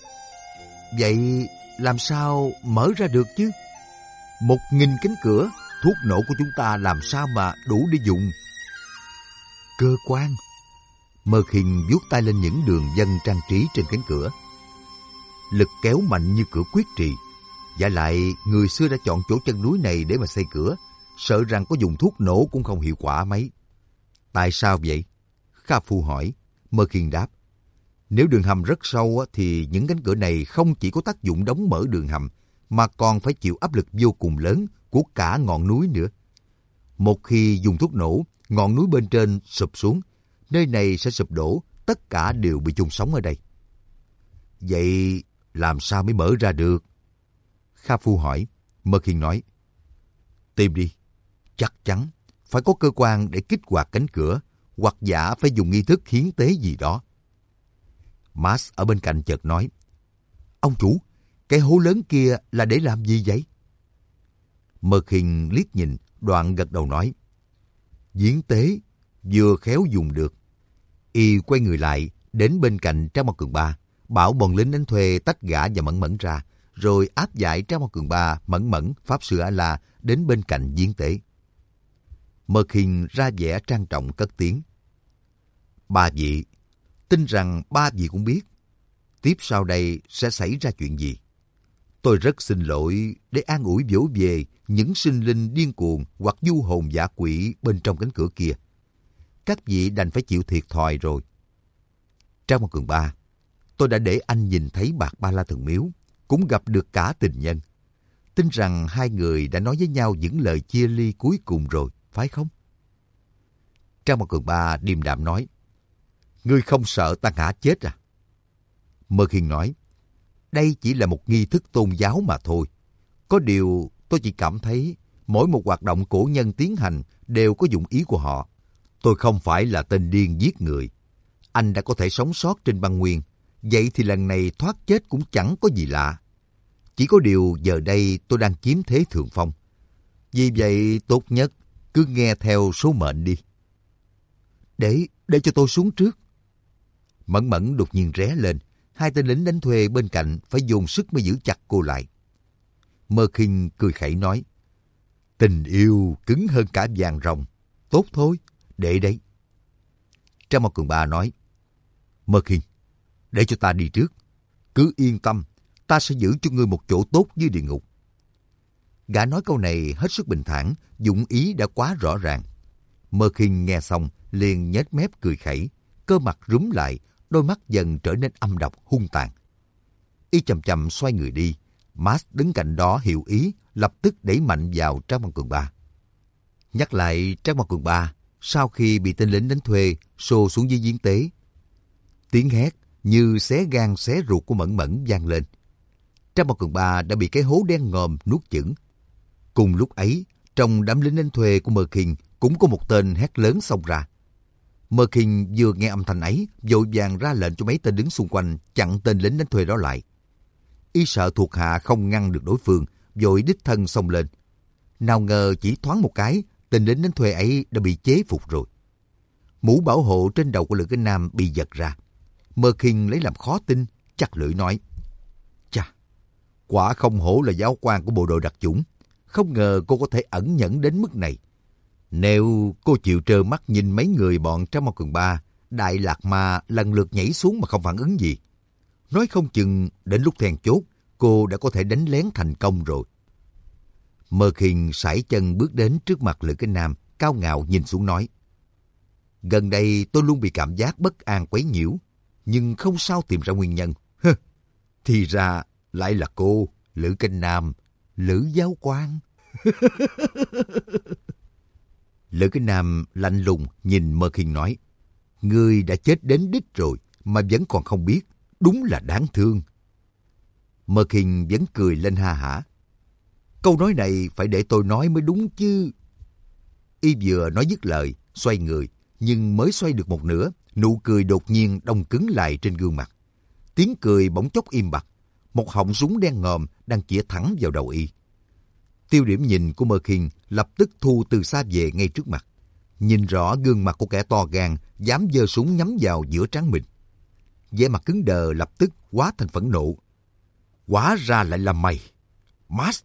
Vậy làm sao mở ra được chứ? Một nghìn cánh cửa, thuốc nổ của chúng ta làm sao mà đủ để dùng? Cơ quan. Mơ Khinh vuốt tay lên những đường vân trang trí trên cánh cửa. Lực kéo mạnh như cửa quyết trì. Và lại, người xưa đã chọn chỗ chân núi này để mà xây cửa, sợ rằng có dùng thuốc nổ cũng không hiệu quả mấy. Tại sao vậy? Kha Phu hỏi. Mơ Khinh đáp. Nếu đường hầm rất sâu thì những cánh cửa này không chỉ có tác dụng đóng mở đường hầm, mà còn phải chịu áp lực vô cùng lớn của cả ngọn núi nữa. Một khi dùng thuốc nổ, ngọn núi bên trên sụp xuống, nơi này sẽ sụp đổ, tất cả đều bị chung sống ở đây. Vậy làm sao mới mở ra được? Kha Phu hỏi. Mơ Khinh nói. Tìm đi. Chắc chắn phải có cơ quan để kích hoạt cánh cửa, hoặc giả phải dùng nghi thức hiến tế gì đó. Max ở bên cạnh chợt nói. Ông chủ, cái hố lớn kia là để làm gì vậy? Mơ Khinh liếc nhìn, đoạn gật đầu nói. Hiến tế, vừa khéo dùng được. Y quay người lại, đến bên cạnh Trang Ma Cường Ba, bảo bọn lính đánh thuê tách Gã và Mẫn Mẫn ra, rồi áp giải Trang Ma Cường Ba, Mẫn Mẫn, Pháp Sư A-La đến bên cạnh hiến tế. Mơ Khinh ra vẻ trang trọng cất tiếng. Ba vị, tin rằng ba vị cũng biết, tiếp sau đây sẽ xảy ra chuyện gì. Tôi rất xin lỗi để an ủi vỗ về những sinh linh điên cuồng hoặc du hồn dã quỷ bên trong cánh cửa kia. Các vị đành phải chịu thiệt thòi rồi. Trang Ma Cường Ba, tôi đã để anh nhìn thấy Bạc Ba La Thần Miếu, cũng gặp được cả tình nhân. Tin rằng hai người đã nói với nhau những lời chia ly cuối cùng rồi, phải không? Trang Ma Cường Ba điềm đạm nói. Ngươi không sợ ta ngã chết à? Mơ Khinh nói. Đây chỉ là một nghi thức tôn giáo mà thôi. Có điều tôi chỉ cảm thấy mỗi một hoạt động cổ nhân tiến hành đều có dụng ý của họ. Tôi không phải là tên điên giết người. Anh đã có thể sống sót trên băng nguyên, vậy thì lần này thoát chết cũng chẳng có gì lạ. Chỉ có điều giờ đây tôi đang chiếm thế thượng phong. Vì vậy tốt nhất cứ nghe theo số mệnh đi. Để, để cho tôi xuống trước. Mẫn Mẫn đột nhiên ré lên. Hai tên lính đánh thuê bên cạnh phải dồn sức mới giữ chặt cô lại. Mơ Khinh cười khẩy nói. Tình yêu cứng hơn cả vàng rồng. Tốt thôi, để đấy. Trang Ma Cường Ba nói. Mơ Khinh, để cho ta đi trước. Cứ yên tâm, ta sẽ giữ cho ngươi một chỗ tốt dưới địa ngục. Gã nói câu này hết sức bình thản, dụng ý đã quá rõ ràng. Mơ Khinh nghe xong liền nhếch mép cười khẩy, cơ mặt rúm lại, đôi mắt dần trở nên âm độc hung tàn. Y chậm chậm xoay người đi. Max đứng cạnh đó hiểu ý, lập tức đẩy mạnh vào Trang Ma Cường Ba. Nhắc lại Trang Ma Cường Ba, sau khi bị tên lính đánh thuê xô xuống dưới giếng tế, tiếng hét như xé gan xé ruột của Mẫn Mẫn vang lên. Trang Ma Cường Ba đã bị cái hố đen ngòm nuốt chửng. Cùng lúc ấy, trong đám lính đánh thuê của Mơ Khinh cũng có một tên hét lớn xông ra. Mơ Khinh vừa nghe âm thanh ấy, vội vàng ra lệnh cho mấy tên đứng xung quanh chặn tên lính đánh thuê đó lại. Y sợ thuộc hạ không ngăn được đối phương, vội đích thân xông lên. Nào ngờ chỉ thoáng một cái, tên lính đánh thuê ấy đã bị chế phục rồi. Mũ bảo hộ trên đầu của Lữ Kinh Nam bị giật ra. Mơ Khinh lấy làm khó tin, chắc lưỡi nói. Chà, quả không hổ là giáo quan của bộ đội đặc chủng. Không ngờ cô có thể ẩn nhẫn đến mức này. Nếu cô chịu trơ mắt nhìn mấy người bọn Trang Ma Cường Ba, Đại Lạc Ma lần lượt nhảy xuống mà không phản ứng gì, nói không chừng đến lúc then chốt, cô đã có thể đánh lén thành công rồi. Mơ Khinh sải chân bước đến trước mặt Lữ Kinh Nam, cao ngạo nhìn xuống nói. Gần đây tôi luôn bị cảm giác bất an quấy nhiễu, nhưng không sao tìm ra nguyên nhân. Hơ, thì ra lại là cô, Lữ Kinh Nam, Lữ giáo quan. Lữ Kinh Nam lạnh lùng nhìn Mơ Khinh nói. Ngươi đã chết đến đích rồi mà vẫn còn không biết, đúng là đáng thương. Mơ Khinh vẫn cười lên ha hả. Câu nói này phải để tôi nói mới đúng chứ. Y vừa nói dứt lời, xoay người, nhưng mới xoay được một nửa, nụ cười đột nhiên đông cứng lại trên gương mặt. Tiếng cười bỗng chốc im bặt, một họng súng đen ngòm đang chĩa thẳng vào đầu Y. Tiêu điểm nhìn của Mơ Khinh lập tức thu từ xa về ngay trước mặt. Nhìn rõ gương mặt của kẻ to gan, dám giơ súng nhắm vào giữa trán mình. vẻ mặt cứng đờ lập tức hóa thành phẫn nộ. Hóa ra lại là mày, Max.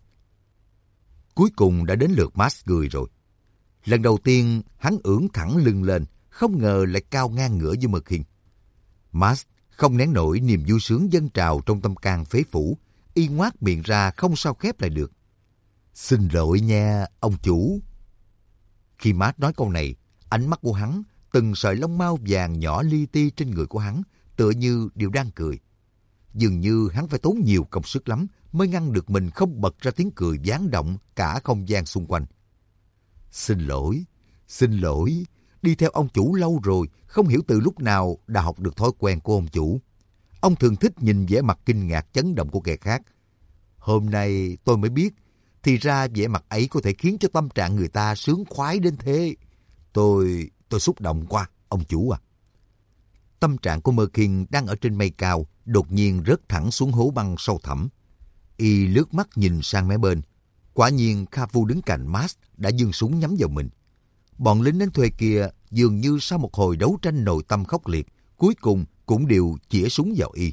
Cuối cùng đã đến lượt Max cười rồi. Lần đầu tiên hắn ưỡn thẳng lưng lên, không ngờ lại cao ngang ngửa với Merkin. Max không nén nổi niềm vui sướng dâng trào trong tâm can phế phủ, y ngoác miệng ra không sao khép lại được. Xin lỗi nha, ông chủ. Khi Max nói câu này, ánh mắt của hắn, từng sợi lông mao vàng nhỏ li ti trên người của hắn, tựa như đều đang cười. Dường như hắn phải tốn nhiều công sức lắm mới ngăn được mình không bật ra tiếng cười vang động cả không gian xung quanh. Xin lỗi, xin lỗi, đi theo ông chủ lâu rồi, không hiểu từ lúc nào đã học được thói quen của ông chủ. Ông thường thích nhìn vẻ mặt kinh ngạc chấn động của kẻ khác. Hôm nay tôi mới biết, thì ra vẻ mặt ấy có thể khiến cho tâm trạng người ta sướng khoái đến thế. Tôi, tôi xúc động quá, ông chủ à. Tâm trạng của Merkin đang ở trên mây cao, đột nhiên rớt thẳng xuống hố băng sâu thẳm. Y lướt mắt nhìn sang mé bên. Quả nhiên Kha-Fu đứng cạnh Max đã giương súng nhắm vào mình. Bọn lính đánh thuê kia dường như sau một hồi đấu tranh nội tâm khốc liệt, cuối cùng cũng đều chĩa súng vào y.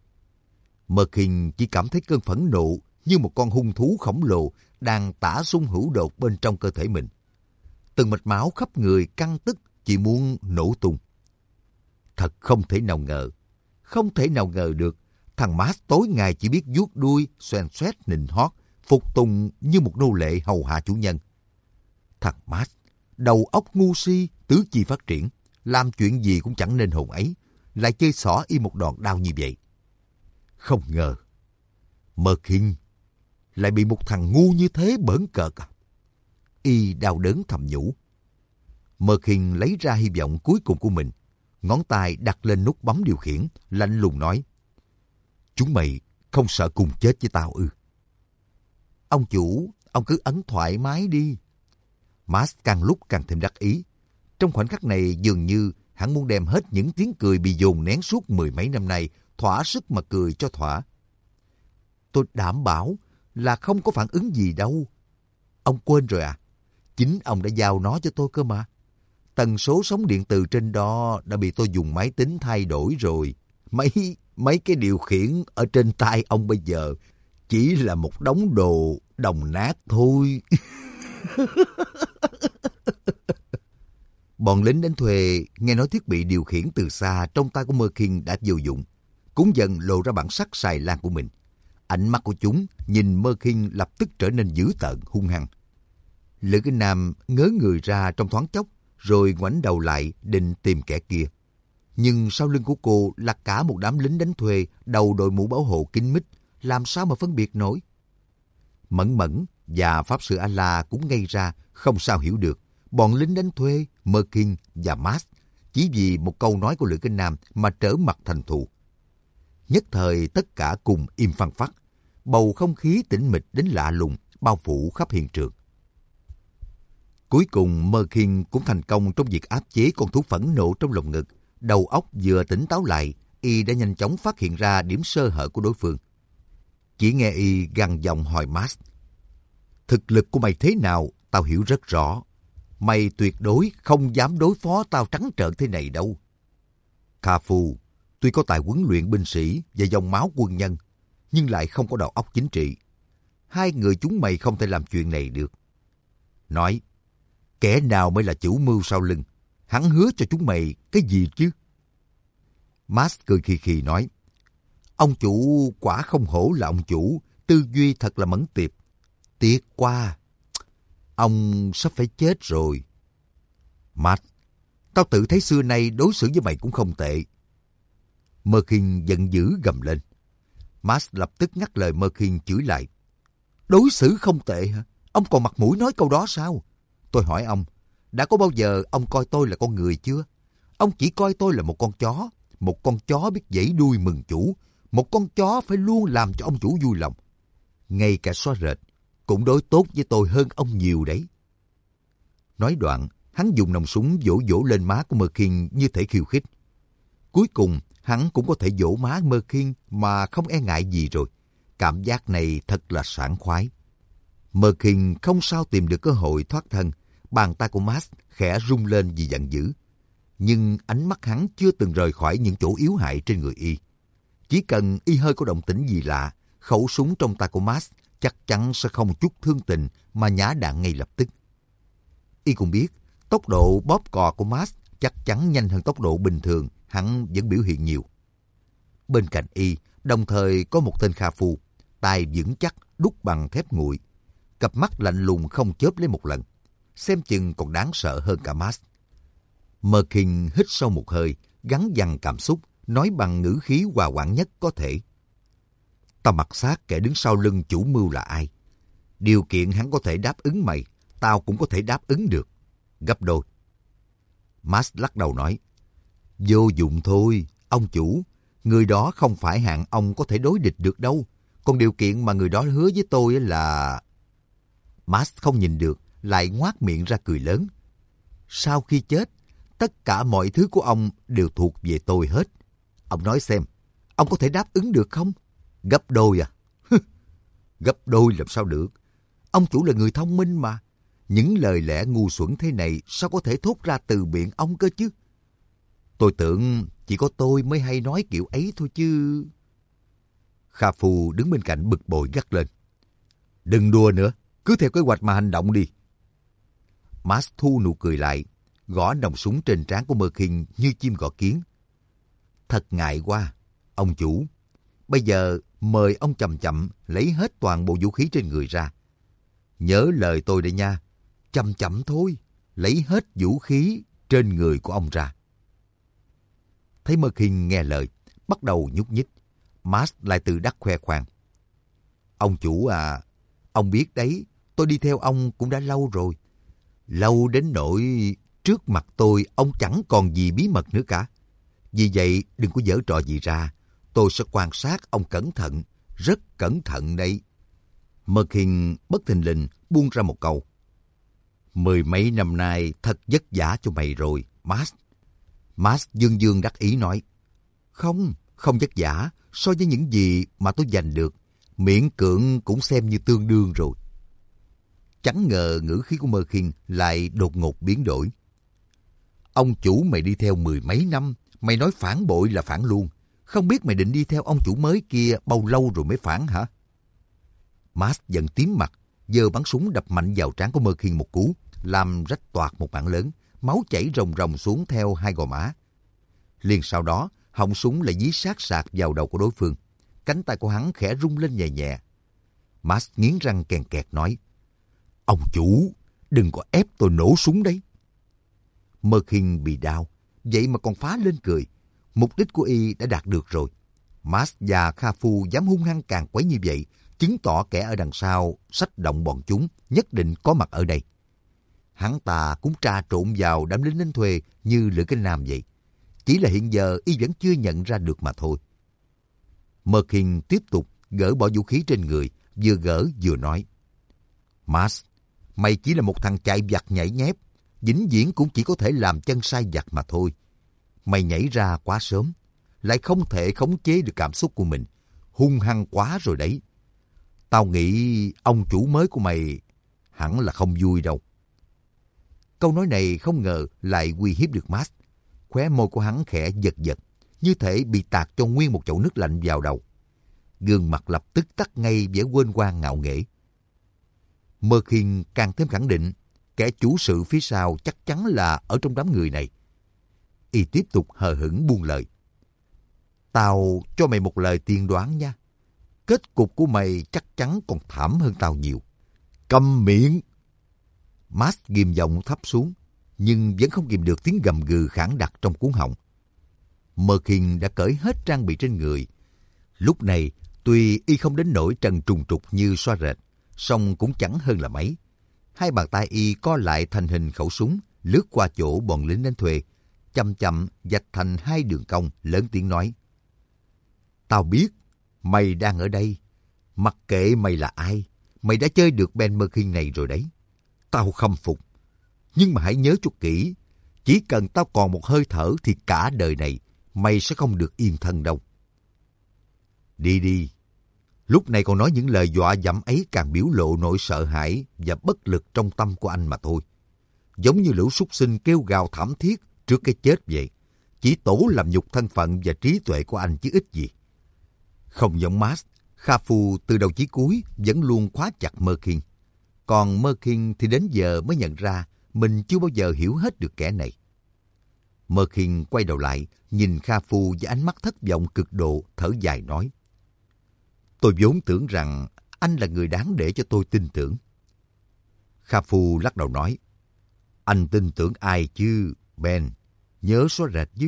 Merkin chỉ cảm thấy cơn phẫn nộ như một con hung thú khổng lồ đang tả xung hữu đột bên trong cơ thể mình. Từng mạch máu khắp người căng tức chỉ muốn nổ tung. Thật không thể nào ngờ, không thể nào ngờ được, thằng Max tối ngày chỉ biết vuốt đuôi, xoèn xoét nịnh hót, phục tùng như một nô lệ hầu hạ chủ nhân. Thằng Max, đầu óc ngu si, tứ chi phát triển, làm chuyện gì cũng chẳng nên hồn ấy, lại chơi xỏ y một đòn đau như vậy. Không ngờ, Merkin lại bị một thằng ngu như thế bỡn cợt à. Y đau đớn thầm nhủ. Merkin lấy ra hy vọng cuối cùng của mình, ngón tay đặt lên nút bấm điều khiển, lạnh lùng nói: Chúng mày không sợ cùng chết với tao ư? Ông chủ, ông cứ ấn thoải mái đi. Max càng lúc càng thêm đắc ý. Trong khoảnh khắc này dường như hắn muốn đem hết những tiếng cười bị dồn nén suốt mười mấy năm nay, thỏa sức mà cười cho thỏa. Tôi đảm bảo là không có phản ứng gì đâu. Ông quên rồi à? Chính ông đã giao nó cho tôi cơ mà. Tần số sóng điện từ trên đó đã bị tôi dùng máy tính thay đổi rồi. Mấy, mấy cái điều khiển ở trên tay ông bây giờ chỉ là một đống đồ đồng nát thôi. Bọn lính đánh thuê nghe nói thiết bị điều khiển từ xa trong tay của Merkin đã vô dụng, cũng dần lộ ra bản sắc xài lan của mình. Ánh mắt của chúng nhìn Merkin lập tức trở nên dữ tợn hung hăng. Lữ Kinh Nam ngớ người ra trong thoáng chốc, rồi ngoảnh đầu lại định tìm kẻ kia. Nhưng sau lưng của cô là cả một đám lính đánh thuê đầu đội mũ bảo hộ kín mít, làm sao mà phân biệt nổi. Mẫn Mẫn và Pháp Sư A-La cũng ngây ra, không sao hiểu được bọn lính đánh thuê, Merkin và Max chỉ vì một câu nói của Lữ Kinh Nam mà trở mặt thành thù. Nhất thời tất cả cùng im phăng phắc, bầu không khí tĩnh mịch đến lạ lùng bao phủ khắp hiện trường. Cuối cùng Merkin cũng thành công trong việc áp chế con thú phẫn nộ trong lồng ngực. Đầu óc vừa tỉnh táo lại, y đã nhanh chóng phát hiện ra điểm sơ hở của đối phương. Chỉ nghe y gằn giọng hỏi Max: Thực lực của mày thế nào, tao hiểu rất rõ. Mày tuyệt đối không dám đối phó tao trắng trợn thế này đâu. Kha-Fu tuy có tài huấn luyện binh sĩ và dòng máu quân nhân, nhưng lại không có đầu óc chính trị. Hai người chúng mày không thể làm chuyện này được. Nói, kẻ nào mới là chủ mưu sau lưng? Hắn hứa cho chúng mày cái gì chứ? Max cười khì khì nói, ông chủ quả không hổ là ông chủ, tư duy thật là mẫn tiệp. Tiếc quá, ông sắp phải chết rồi. Max, tao tự thấy xưa nay đối xử với mày cũng không tệ. Merkin giận dữ gầm lên. Max lập tức ngắt lời Merkin chửi lại. Đối xử không tệ hả? Ông còn mặt mũi nói câu đó sao? Tôi hỏi ông, đã có bao giờ ông coi tôi là con người chưa? Ông chỉ coi tôi là một con chó, một con chó biết vẫy đuôi mừng chủ, một con chó phải luôn làm cho ông chủ vui lòng. Ngay cả xóa rệt cũng đối tốt với tôi hơn ông nhiều đấy. Nói đoạn, hắn dùng nòng súng vỗ vỗ lên má của Merkin như thể khiêu khích. Cuối cùng, hắn cũng có thể vỗ má Merkin mà không e ngại gì rồi. Cảm giác này thật là sảng khoái. Merkin không sao tìm được cơ hội thoát thân. Bàn tay của Max khẽ rung lên vì giận dữ. Nhưng ánh mắt hắn chưa từng rời khỏi những chỗ yếu hại trên người y. Chỉ cần y hơi có động tĩnh gì lạ, khẩu súng trong tay của Max chắc chắn sẽ không chút thương tình mà nhả đạn ngay lập tức. Y cũng biết tốc độ bóp cò của Max chắc chắn nhanh hơn tốc độ bình thường, hắn vẫn biểu hiện nhiều. Bên cạnh y, đồng thời có một tên Kha Phu, tay vững chắc, đúc bằng thép nguội, cặp mắt lạnh lùng không chớp lấy một lần, xem chừng còn đáng sợ hơn cả Max. Merkin hít sâu một hơi, gắn dằn cảm xúc, nói bằng ngữ khí hòa hoãn nhất có thể. Tao mặc xác kẻ đứng sau lưng chủ mưu là ai. Điều kiện hắn có thể đáp ứng mày, tao cũng có thể đáp ứng được. Gấp đôi. Max lắc đầu nói, vô dụng thôi, ông chủ. Người đó không phải hạng ông có thể đối địch được đâu. Còn điều kiện mà người đó hứa với tôi là... Max không nhìn được, lại ngoác miệng ra cười lớn. Sau khi chết, tất cả mọi thứ của ông đều thuộc về tôi hết. Ông nói xem, ông có thể đáp ứng được không? Gấp đôi à? Gấp đôi làm sao được? Ông chủ là người thông minh mà. Những lời lẽ ngu xuẩn thế này sao có thể thốt ra từ miệng ông cơ chứ? Tôi tưởng chỉ có tôi mới hay nói kiểu ấy thôi chứ. Kha Phu đứng bên cạnh bực bội gắt lên. Đừng đùa nữa, cứ theo kế hoạch mà hành động đi. Max thu nụ cười lại, gõ nòng súng trên trán của Merkin như chim gõ kiến. Thật ngại quá, ông chủ. Bây giờ mời ông chậm chậm lấy hết toàn bộ vũ khí trên người ra. Nhớ lời tôi đây nha, chậm chậm thôi, lấy hết vũ khí trên người của ông ra. Thấy Merkin nghe lời, bắt đầu nhúc nhích, Max lại tự đắc khoe khoang. Ông chủ à, ông biết đấy, tôi đi theo ông cũng đã lâu rồi. Lâu đến nỗi trước mặt tôi ông chẳng còn gì bí mật nữa cả. Vì vậy đừng có giở trò gì ra, tôi sẽ quan sát ông cẩn thận, rất cẩn thận đấy. Merkin bất thình lình buông ra một câu. Mười mấy năm nay thật vất vả cho mày rồi, Max. Max dương dương đắc ý nói. Không, không vất vả, so với những gì mà tôi giành được, miễn cưỡng cũng xem như tương đương rồi. Chẳng ngờ ngữ khí của Merkin lại đột ngột biến đổi. Ông chủ mày đi theo mười mấy năm, mày nói phản bội là phản luôn. Không biết mày định đi theo ông chủ mới kia bao lâu rồi mới phản hả? Max giận tím mặt, giơ bắn súng đập mạnh vào trán của Merkin một cú, làm rách toạc một mảng lớn, máu chảy ròng ròng xuống theo hai gò má. Liền sau đó, họng súng lại dí sát sạc vào đầu của đối phương. Cánh tay của hắn khẽ rung lên nhẹ nhẹ. Max nghiến răng kèn kẹt nói, ông chủ, đừng có ép tôi nổ súng đấy. Merkin bị đau, vậy mà còn phá lên cười. Mục đích của y đã đạt được rồi. Max và Kha Phu dám hung hăng càng quấy như vậy, chứng tỏ kẻ ở đằng sau xách động bọn chúng nhất định có mặt ở đây. Hắn ta cũng trà trộn vào đám lính đánh thuê như Lữ Kinh Nam vậy. Chỉ là hiện giờ y vẫn chưa nhận ra được mà thôi. Merkin tiếp tục gỡ bỏ vũ khí trên người, vừa gỡ vừa nói. Max, mày chỉ là một thằng chạy vặt nhảy nhép, vĩnh viễn cũng chỉ có thể làm chân sai vặt mà thôi. Mày nhảy ra quá sớm, lại không thể khống chế được cảm xúc của mình. Hung hăng quá rồi đấy. Tao nghĩ ông chủ mới của mày hẳn là không vui đâu. Câu nói này không ngờ lại uy hiếp được Max. Khóe môi của hắn khẽ giật giật, như thể bị tạt cho nguyên một chậu nước lạnh vào đầu. Gương mặt lập tức tắt ngay vẻ quên quang ngạo nghễ. Merkin càng thêm khẳng định, kẻ chủ sự phía sau chắc chắn là ở trong đám người này. Y tiếp tục hờ hững buông lời. Tao cho mày một lời tiên đoán nha. Kết cục của mày chắc chắn còn thảm hơn tao nhiều. Câm miệng! Max ghim giọng thấp xuống, nhưng vẫn không kìm được tiếng gầm gừ khản đặc trong cuống họng. Merkin đã cởi hết trang bị trên người. Lúc này, tuy y không đến nỗi trần trùng trục như xoa rệt, song cũng chẳng hơn là mấy. Hai bàn tay y co lại thành hình khẩu súng, lướt qua chỗ bọn lính đánh thuê, chậm chậm vạch thành hai đường cong, lớn tiếng nói. Tao biết, mày đang ở đây. Mặc kệ mày là ai, mày đã chơi được Ben Merkin này rồi đấy. Tao khâm phục. Nhưng mà hãy nhớ cho kỹ, chỉ cần tao còn một hơi thở thì cả đời này mày sẽ không được yên thân đâu. Đi đi. Lúc này còn nói những lời dọa dẫm ấy càng biểu lộ nỗi sợ hãi và bất lực trong tâm của anh mà thôi. Giống như lũ súc sinh kêu gào thảm thiết trước cái chết vậy. Chỉ tổ làm nhục thân phận và trí tuệ của anh chứ ít gì. Không giống Max, Kha Phu từ đầu chí cuối vẫn luôn khóa chặt Merkin. Còn Merkin thì đến giờ mới nhận ra mình chưa bao giờ hiểu hết được kẻ này. Mơ Khiên quay đầu lại, nhìn Kha Phu với ánh mắt thất vọng cực độ, thở dài nói. Tôi vốn tưởng rằng anh là người đáng để cho tôi tin tưởng. Kha Phu lắc đầu nói. Anh tin tưởng ai chứ, Ben? Nhớ xóa rệt chứ.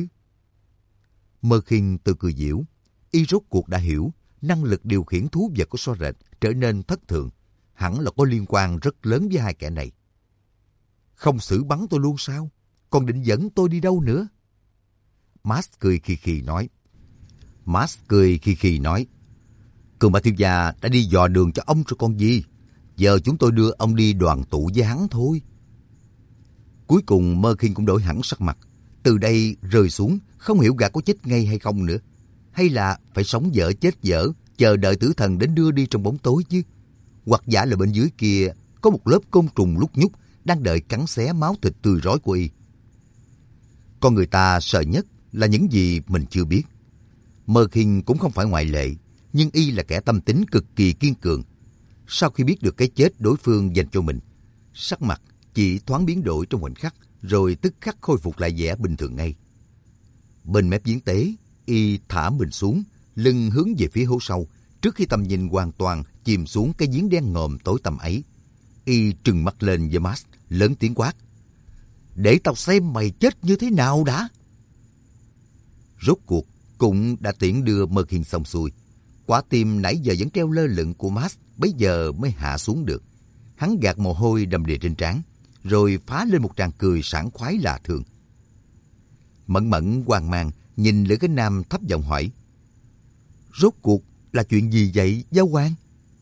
Mơ Khiên tự cười giễu. Y rốt cuộc đã hiểu, năng lực điều khiển thú vật của xóa rệt trở nên thất thường. Hẳn là có liên quan rất lớn với hai kẻ này. Không xử bắn tôi luôn sao? Còn định dẫn tôi đi đâu nữa? Max cười khì khì nói. Max cười khì khì nói. Cường Ba thiếu gia đã đi dò đường cho ông rồi con gì. Giờ chúng tôi đưa ông đi đoàn tụ với hắn thôi. Cuối cùng Mơ Khiên cũng đổi hẳn sắc mặt. Từ đây rơi xuống, không hiểu gã có chết ngay hay không nữa. Hay là phải sống dở chết dở, chờ đợi tử thần đến đưa đi trong bóng tối chứ. Hoặc giả là bên dưới kia có một lớp côn trùng lúc nhúc đang đợi cắn xé máu thịt tươi rói của y. Con người ta sợ nhất là những gì mình chưa biết. Mơ Khiên cũng không phải ngoại lệ, nhưng y là kẻ tâm tính cực kỳ kiên cường. Sau khi biết được cái chết đối phương dành cho mình, sắc mặt chỉ thoáng biến đổi trong khoảnh khắc, rồi tức khắc khôi phục lại vẻ bình thường ngay. Bên mép giếng tế, y thả mình xuống, lưng hướng về phía hố sâu, trước khi tầm nhìn hoàn toàn chìm xuống cái giếng đen ngòm tối tăm ấy. Y trừng mắt lên với Max, lớn tiếng quát. Để tao xem mày chết như thế nào đã. Rốt cuộc cũng đã tiễn đưa Mơ Khiên xong xuôi. Quả tim nãy giờ vẫn treo lơ lửng của Max bấy giờ mới hạ xuống được. Hắn gạt mồ hôi đầm đìa trên trán, rồi phá lên một tràng cười sảng khoái lạ thường. Mẫn Mẫn hoang mang nhìn Lữ Cái Nam thấp giọng hỏi. Rốt cuộc là chuyện gì vậy giáo quan?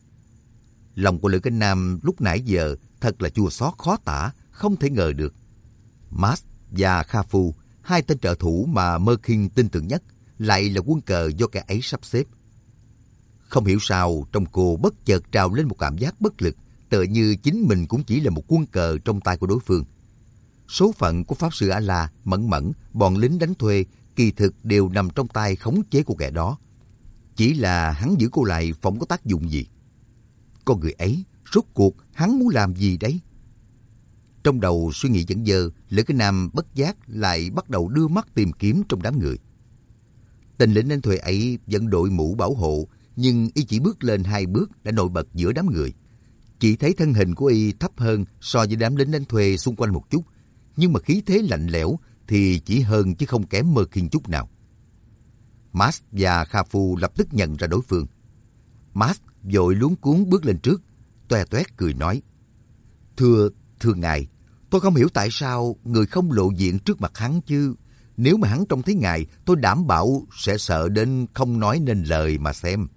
Lòng của Lữ Cái Nam lúc nãy giờ thật là chua xót khó tả, không thể ngờ được. Max và Kha Phu, hai tên trợ thủ mà Mơ Khiên tin tưởng nhất, lại là quân cờ do kẻ ấy sắp xếp. Không hiểu sao trong cô bất chợt trào lên một cảm giác bất lực, tựa như chính mình cũng chỉ là một quân cờ trong tay của đối phương. Số phận của Pháp Sư A-la, Mẫn Mẫn, bọn lính đánh thuê kỳ thực đều nằm trong tay khống chế của kẻ đó. Chỉ là hắn giữ cô lại phỏng có tác dụng gì? Con người ấy, rốt cuộc hắn muốn làm gì đấy? Trong đầu suy nghĩ dẫn dơ, Lữ Cái Nam bất giác lại bắt đầu đưa mắt tìm kiếm trong đám người. Tên lính đánh thuê ấy vẫn đội mũ bảo hộ, nhưng y chỉ bước lên hai bước đã nổi bật giữa đám người. Chỉ thấy thân hình của y thấp hơn so với đám lính đánh thuê xung quanh một chút, nhưng mà khí thế lạnh lẽo thì chỉ hơn chứ không kém Mơ Khiên chút nào. Max và Kha Phu lập tức nhận ra đối phương. Max vội luống cuống bước lên trước, toe toét cười nói. Thưa, thưa ngài, tôi không hiểu tại sao người không lộ diện trước mặt hắn chứ. Nếu mà hắn trông thấy ngài, tôi đảm bảo sẽ sợ đến không nói nên lời mà xem.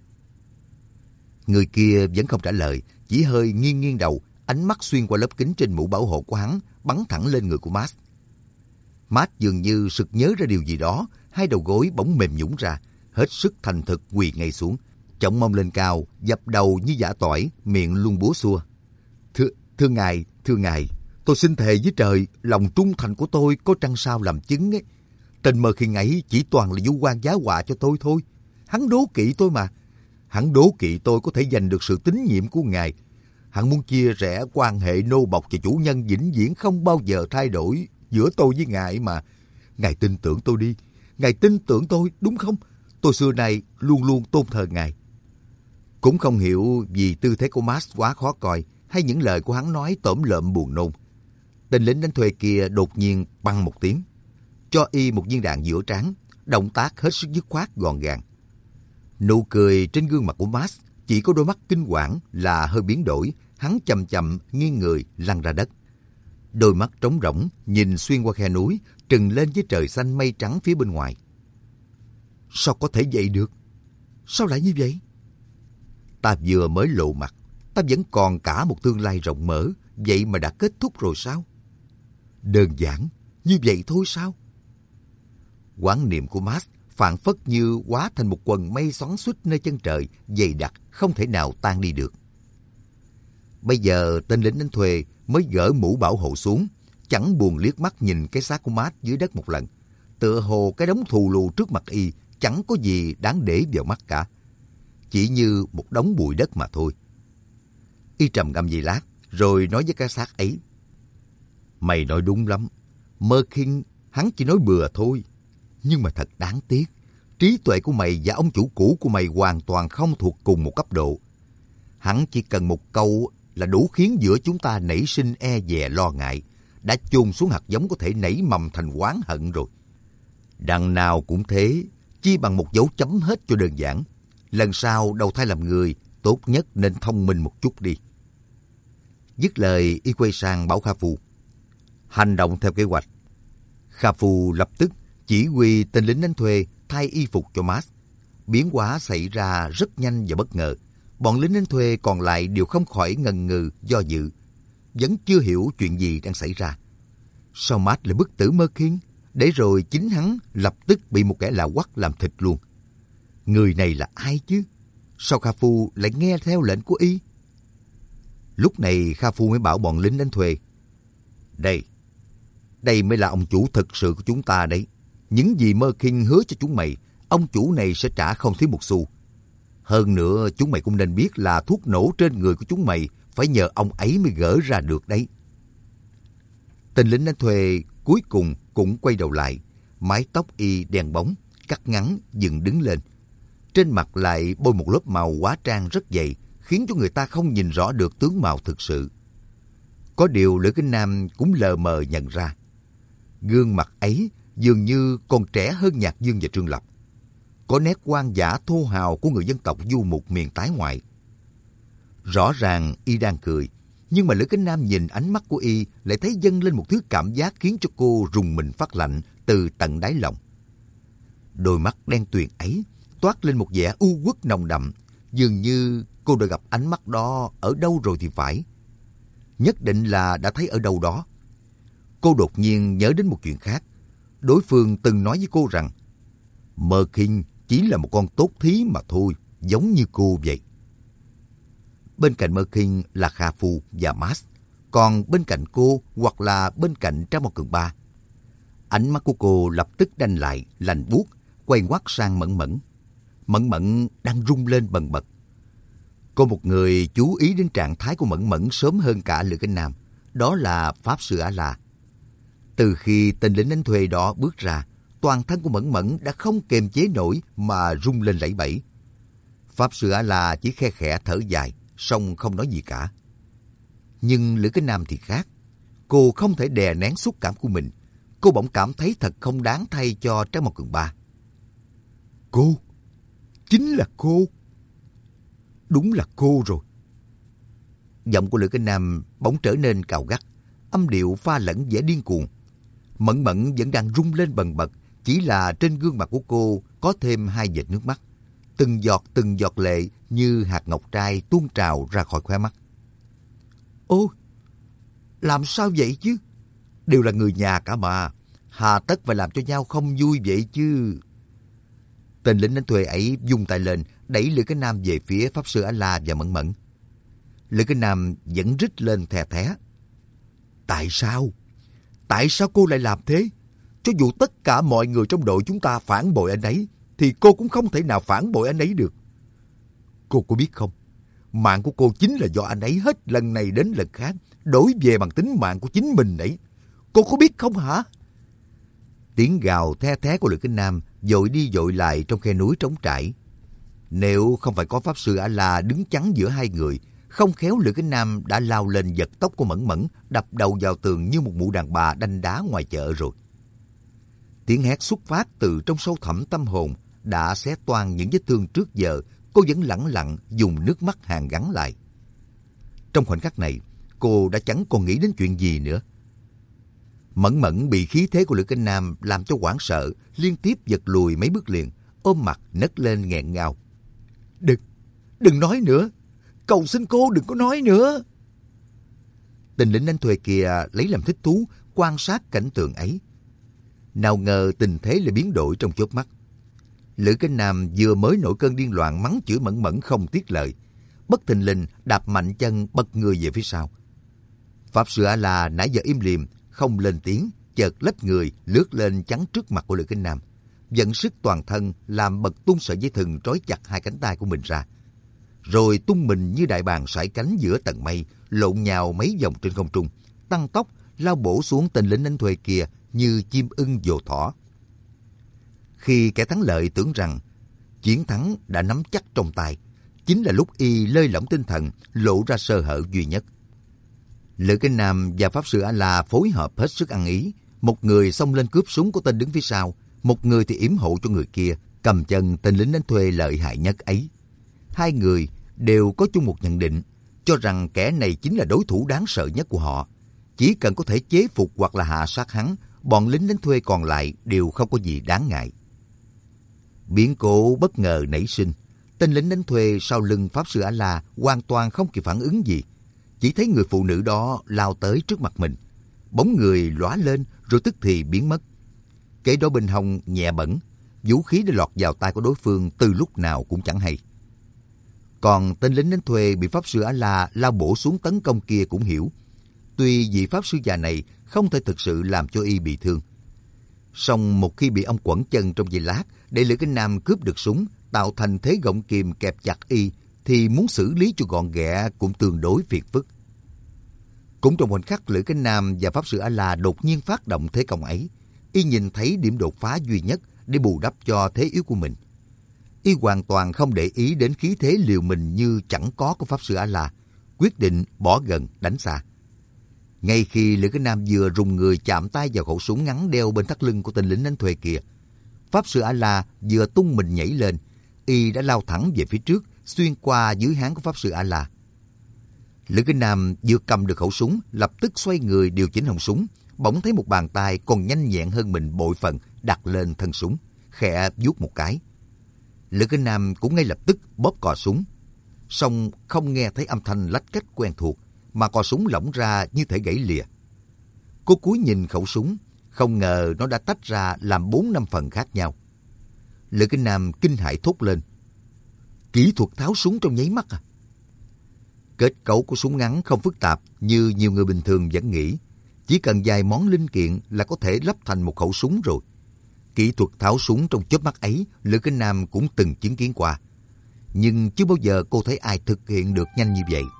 Người kia vẫn không trả lời, chỉ hơi nghiêng nghiêng đầu, ánh mắt xuyên qua lớp kính trên mũ bảo hộ của hắn, bắn thẳng lên người của Max. Max dường như sực nhớ ra điều gì đó, hai đầu gối bỗng mềm nhũn ra, hết sức thành thực quỳ ngay xuống, chổng mông lên cao, dập đầu như giả tỏi, miệng luôn búa xua. Thưa, thưa ngài, thưa ngài, tôi xin thề với trời, lòng trung thành của tôi có trăng sao làm chứng ấy. Tên Mơ Khiên ấy chỉ toàn là vu oan giá họa cho tôi thôi. Hắn đố kỵ tôi mà. Hắn đố kỵ tôi có thể giành được sự tín nhiệm của ngài. Hắn muốn chia rẽ quan hệ nô bộc và chủ nhân vĩnh viễn không bao giờ thay đổi giữa tôi với ngài mà. Ngài tin tưởng tôi đi. Ngài tin tưởng tôi, đúng không? Tôi xưa nay luôn luôn tôn thờ ngài. Cũng không hiểu vì tư thế của Max quá khó coi hay những lời của hắn nói tởm lợm buồn nôn. Tên lính đánh thuê kia đột nhiên băng một tiếng, cho y một viên đạn giữa trán, động tác hết sức dứt khoát gọn gàng. Nụ cười trên gương mặt của Max chỉ có đôi mắt kinh quản là hơi biến đổi, hắn chậm chậm nghiêng người lăn ra đất. Đôi mắt trống rỗng nhìn xuyên qua khe núi, trừng lên với trời xanh mây trắng phía bên ngoài. Sao có thể vậy được? Sao lại như vậy? Ta vừa mới lộ mặt, ta vẫn còn cả một tương lai rộng mở, vậy mà đã kết thúc rồi sao? Đơn giản, như vậy thôi sao? Quán niệm của Max phảng phất như hóa thành một quần mây xoắn xuýt nơi chân trời, dày đặc, không thể nào tan đi được. Bây giờ tên lính đánh thuê mới gỡ mũ bảo hộ xuống, chẳng buồn liếc mắt nhìn cái xác của Max dưới đất một lần. Tựa hồ cái đống thù lù trước mặt y chẳng có gì đáng để vào mắt cả, chỉ như một đống bụi đất mà thôi. Y trầm ngâm giây lát, rồi nói với cái xác ấy. Mày nói đúng lắm, Mơ Khiên hắn chỉ nói bừa thôi. Nhưng mà thật đáng tiếc, trí tuệ của mày và ông chủ cũ của mày hoàn toàn không thuộc cùng một cấp độ. Hắn chỉ cần một câu là đủ khiến giữa chúng ta nảy sinh e dè lo ngại, đã chôn xuống hạt giống có thể nảy mầm thành oán hận rồi. Đằng nào cũng thế, chi bằng một dấu chấm hết cho đơn giản. Lần sau đầu thai làm người, tốt nhất nên thông minh một chút đi. Dứt lời, y quay sang bảo Kha Phu: hành động theo kế hoạch. Kha Phu lập tức chỉ huy tên lính đánh thuê thay y phục cho Max. Biến hóa xảy ra rất nhanh và bất ngờ. Bọn lính đánh thuê còn lại đều không khỏi ngần ngừ do dự, vẫn chưa hiểu chuyện gì đang xảy ra. Sao Max lại bức tử Merkin, để rồi chính hắn lập tức bị một kẻ lạ hoắc làm thịt luôn. Người này là ai chứ? Sao Kha Phu lại nghe theo lệnh của y? Lúc này Kha Phu mới bảo bọn lính đánh thuê: Đây, đây mới là ông chủ thực sự của chúng ta đấy. Những gì Merkin hứa cho chúng mày, ông chủ này sẽ trả không thiếu một xu. Hơn nữa, chúng mày cũng nên biết là thuốc nổ trên người của chúng mày phải nhờ ông ấy mới gỡ ra được đấy. Tên lính đánh thuê cuối cùng cũng quay đầu lại, mái tóc y đen bóng, cắt ngắn, dựng đứng lên. Trên mặt lại bôi một lớp màu hóa trang rất dày, khiến cho người ta không nhìn rõ được tướng mạo thực sự. Có điều Lữ Kính Nam cũng lờ mờ nhận ra, gương mặt ấy dường như còn trẻ hơn Nhạc Dương và Trương Lập. Có nét quan giả thô hào của người dân tộc du mục miền tái ngoại. Rõ ràng y đang cười, nhưng mà Lữ Kính Nam nhìn ánh mắt của y lại thấy dâng lên một thứ cảm giác khiến cho cô rùng mình phát lạnh từ tận đáy lòng. Đôi mắt đen tuyền ấy toát lên một vẻ u uất nồng đậm, dường như cô đã gặp ánh mắt đó ở đâu rồi thì phải. Nhất định là đã thấy ở đâu đó. Cô đột nhiên nhớ đến một chuyện khác. Đối phương từng nói với cô rằng Merkin chỉ là một con tốt thí mà thôi, giống như cô vậy. Bên cạnh Merkin là Kha Phu và Max, còn bên cạnh cô hoặc là bên cạnh Trang Một Cường Ba. Ánh mắt của cô lập tức đanh lại, lạnh buốt, quay ngoắt sang Mẫn Mẫn. Mẫn Mẫn đang rung lên bần bật. Có một người chú ý đến trạng thái của Mẫn Mẫn sớm hơn cả Lữ Kính Nam, đó là Pháp Sư A-La. Từ khi tên lính đánh thuê đó bước ra, toàn thân của Mẫn Mẫn đã không kiềm chế nổi mà rung lên lẩy bẩy. Pháp Sư A-La chỉ khe khẽ thở dài, song không nói gì cả. Nhưng Lữ Kính Nam thì khác. Cô không thể đè nén xúc cảm của mình. Cô bỗng cảm thấy thật không đáng thay cho Trang Một Cường Ba. Cô, chính là cô. Đúng là cô rồi. Giọng của Lữ Kính Nam bỗng trở nên cào gắt, âm điệu pha lẫn vẻ điên cuồng. Mẫn Mẫn vẫn đang rung lên bần bật, chỉ là trên gương mặt của cô có thêm hai vệt nước mắt. Từng giọt từng giọt lệ như hạt ngọc trai tuôn trào ra khỏi khóe mắt. Ôi, làm sao vậy chứ? Đều là người nhà cả mà, hà tất phải làm cho nhau không vui vậy chứ? Tên lính đánh thuê ấy vung tay lên, đẩy Lữ Kính Nam về phía Pháp Sư A-La và Mẫn Mẫn. Lữ Kính Nam vẫn rít lên thè thé. Tại sao? Tại sao cô lại làm thế? Cho dù tất cả mọi người trong đội chúng ta phản bội anh ấy, thì cô cũng không thể nào phản bội anh ấy được. Cô có biết không? Mạng của cô chính là do anh ấy hết lần này đến lần khác đổi về bằng tính mạng của chính mình ấy. Cô có biết không hả? Tiếng gào the thé của Lữ Kính Nam dội đi dội lại trong khe núi trống trải. Nếu không phải có Pháp Sư A-La đứng chắn giữa hai người, không khéo Lữ Kính Nam đã lao lên giật tóc của Mẫn Mẫn, đập đầu vào tường như một mụ đàn bà đanh đá ngoài chợ rồi. Tiếng hét xuất phát từ trong sâu thẳm tâm hồn đã xé toang những vết thương trước giờ. Cô vẫn lẳng lặng dùng nước mắt hàn gắn lại. Trong khoảnh khắc này, cô đã chẳng còn nghĩ đến chuyện gì nữa. Mẫn Mẫn bị khí thế của Lữ Kính Nam làm cho hoảng sợ, liên tiếp giật lùi mấy bước liền, ôm mặt nấc lên nghẹn ngào. Đừng, đừng nói nữa. Cầu xin cô đừng có nói nữa. Tên lính đánh thuê kia lấy làm thích thú quan sát cảnh tượng ấy. Nào ngờ tình thế lại biến đổi trong chớp mắt. Lữ Kính Nam vừa mới nổi cơn điên loạn mắng chửi Mẫn Mẫn không tiếc lời, bất thình lình đạp mạnh chân bật người về phía sau. Pháp Sư A-La nãy giờ im lìm không lên tiếng, chợt lách người lướt lên chắn trước mặt của Lữ Kính Nam, vận sức toàn thân làm bật tung sợi dây thừng trói chặt hai cánh tay của mình ra, rồi tung mình như đại bàng sải cánh giữa tầng mây, lộn nhào mấy vòng trên không trung, tăng tốc lao bổ xuống tên lính đánh thuê kia như chim ưng vồ thỏ. Khi kẻ thắng lợi tưởng rằng chiến thắng đã nắm chắc trong tay, chính là lúc y lơi lỏng tinh thần, lộ ra sơ hở duy nhất. Lữ Kinh Nam và Pháp Sư A-la phối hợp hết sức ăn ý. Một người xông lên cướp súng của tên đứng phía sau, một người thì yểm hộ cho người kia, cầm chân tên lính đánh thuê lợi hại nhất ấy. Hai người đều có chung một nhận định, cho rằng kẻ này chính là đối thủ đáng sợ nhất của họ. Chỉ cần có thể chế phục hoặc là hạ sát hắn, bọn lính đánh thuê còn lại đều không có gì đáng ngại. Biến cố bất ngờ nảy sinh. Tên lính đánh thuê sau lưng Pháp Sư A-la hoàn toàn không kịp phản ứng gì. Chỉ thấy người phụ nữ đó lao tới trước mặt mình. Bóng người lóa lên rồi tức thì biến mất. Kế đó bên hông nhẹ bẩn, vũ khí đã lọt vào tay của đối phương từ lúc nào cũng chẳng hay. Còn tên lính đánh thuê bị Pháp Sư A-la lao bổ xuống tấn công kia cũng hiểu. Tuy vị Pháp Sư già này không thể thực sự làm cho y bị thương. Song một khi bị ông quẩn chân trong giây lát để Lữ Kinh Nam cướp được súng, tạo thành thế gọng kìm kẹp chặt y, thì muốn xử lý cho gọn ghẹ cũng tương đối phiền phức. Cũng trong khoảnh khắc Lữ Kinh Nam và Pháp Sư A-la đột nhiên phát động thế công ấy, y nhìn thấy điểm đột phá duy nhất để bù đắp cho thế yếu của mình. Y hoàn toàn không để ý đến khí thế liều mình như chẳng có của Pháp Sư A-la, quyết định bỏ gần đánh xa. Ngay khi Lữ Kinh Nam vừa rùng người chạm tay vào khẩu súng ngắn đeo bên thắt lưng của tên lính đánh thuê kia, Pháp Sư A-la vừa tung mình nhảy lên, y đã lao thẳng về phía trước, xuyên qua dưới háng của Pháp Sư A-la. Lữ Kinh Nam vừa cầm được khẩu súng, lập tức xoay người điều chỉnh họng súng, bỗng thấy một bàn tay còn nhanh nhẹn hơn mình bội phần đặt lên thân súng, khẽ vuốt một cái. Lữ Kinh Nam cũng ngay lập tức bóp cò súng, song không nghe thấy âm thanh lách cách quen thuộc, mà cò súng lỏng ra như thể gãy lìa. Cô cúi nhìn khẩu súng, không ngờ nó đã tách ra làm bốn năm phần khác nhau. Lữ Kinh Nam kinh hãi thốt lên: kỹ thuật tháo súng trong nháy mắt à? Kết cấu của súng ngắn không phức tạp như nhiều người bình thường vẫn nghĩ. Chỉ cần vài món linh kiện là có thể lắp thành một khẩu súng rồi. Kỹ thuật tháo súng trong chớp mắt ấy, Lữ Kinh Nam cũng từng chứng kiến qua. Nhưng chưa bao giờ cô thấy ai thực hiện được nhanh như vậy.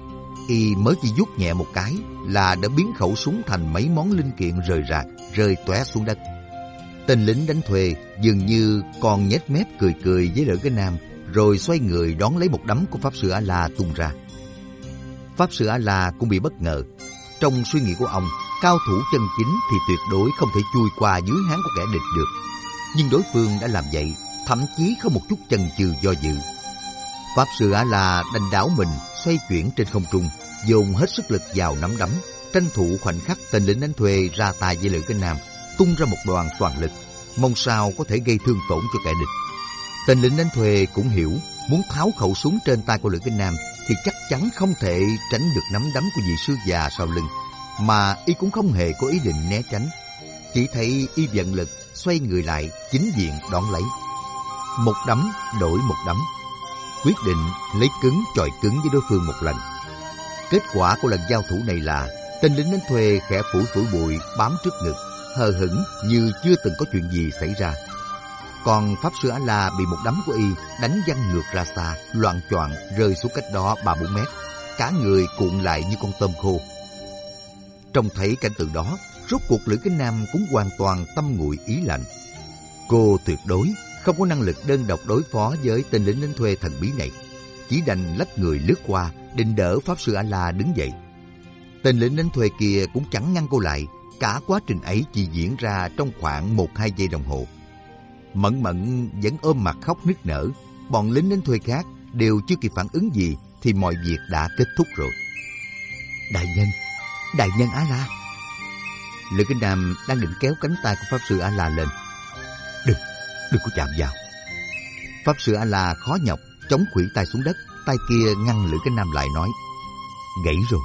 Y mới chỉ vuốt nhẹ một cái là đã biến khẩu súng thành mấy món linh kiện rời rạc, rơi tóe xuống đất. Tên lính đánh thuê dường như còn nhếch mép cười cười với Lữ Kinh Nam, rồi xoay người đón lấy một đấm của Pháp Sư A-la tung ra. Pháp Sư A-la cũng bị bất ngờ. Trong suy nghĩ của ông, cao thủ chân chính thì tuyệt đối không thể chui qua dưới háng của kẻ địch được. Nhưng đối phương đã làm vậy, thậm chí không một chút chần chừ do dự. Pháp Sư A-la đành đảo mình, xoay chuyển trên không trung, dồn hết sức lực vào nắm đấm, tranh thủ khoảnh khắc tên lính đánh thuê ra tay với Lữ Kinh Nam, tung ra một đòn toàn lực, mong sao có thể gây thương tổn cho kẻ địch. Tên lính đánh thuê cũng hiểu, muốn tháo khẩu súng trên tay của Lữ Kinh Nam thì chắc chắn không thể tránh được nắm đấm của vị sư già sau lưng, mà y cũng không hề có ý định né tránh. Chỉ thấy y vận lực xoay người lại, chính diện đón lấy. Một đấm đổi một đấm, quyết định lấy cứng chọi cứng với đối phương một lần. Kết quả của lần giao thủ này là tên lính đánh thuê khẽ phủi phủi bụi bám trước ngực, hờ hững như chưa từng có chuyện gì xảy ra. Còn Pháp Sư A-la bị một đấm của y đánh văng ngược ra xa, loạng choạng rơi xuống cách đó ba bốn mét, cả người cuộn lại như con tôm khô. Trông thấy cảnh tượng đó, rốt cuộc Lữ Kinh Nam cũng hoàn toàn tâm nguội ý lạnh. Cô tuyệt đối không có năng lực đơn độc đối phó với tên lính đánh thuê thần bí này, chỉ đành lách người lướt qua, định đỡ Pháp Sư A-la đứng dậy. Tên lính đánh thuê kia cũng chẳng ngăn cô lại, cả quá trình ấy chỉ diễn ra trong khoảng một hai giây đồng hồ. Mẫn Mẫn vẫn ôm mặt khóc nức nở, bọn lính đánh thuê khác đều chưa kịp phản ứng gì thì mọi việc đã kết thúc rồi. Đại nhân, đại nhân A-la. Lữ Kinh Nam đang định kéo cánh tay của Pháp Sư A-la lên. Đừng, đừng có chạm vào. Pháp Sư A-la khó nhọc chống khuỷu tay xuống đất, tay kia ngăn Lữ Kinh Nam lại nói: gãy rồi.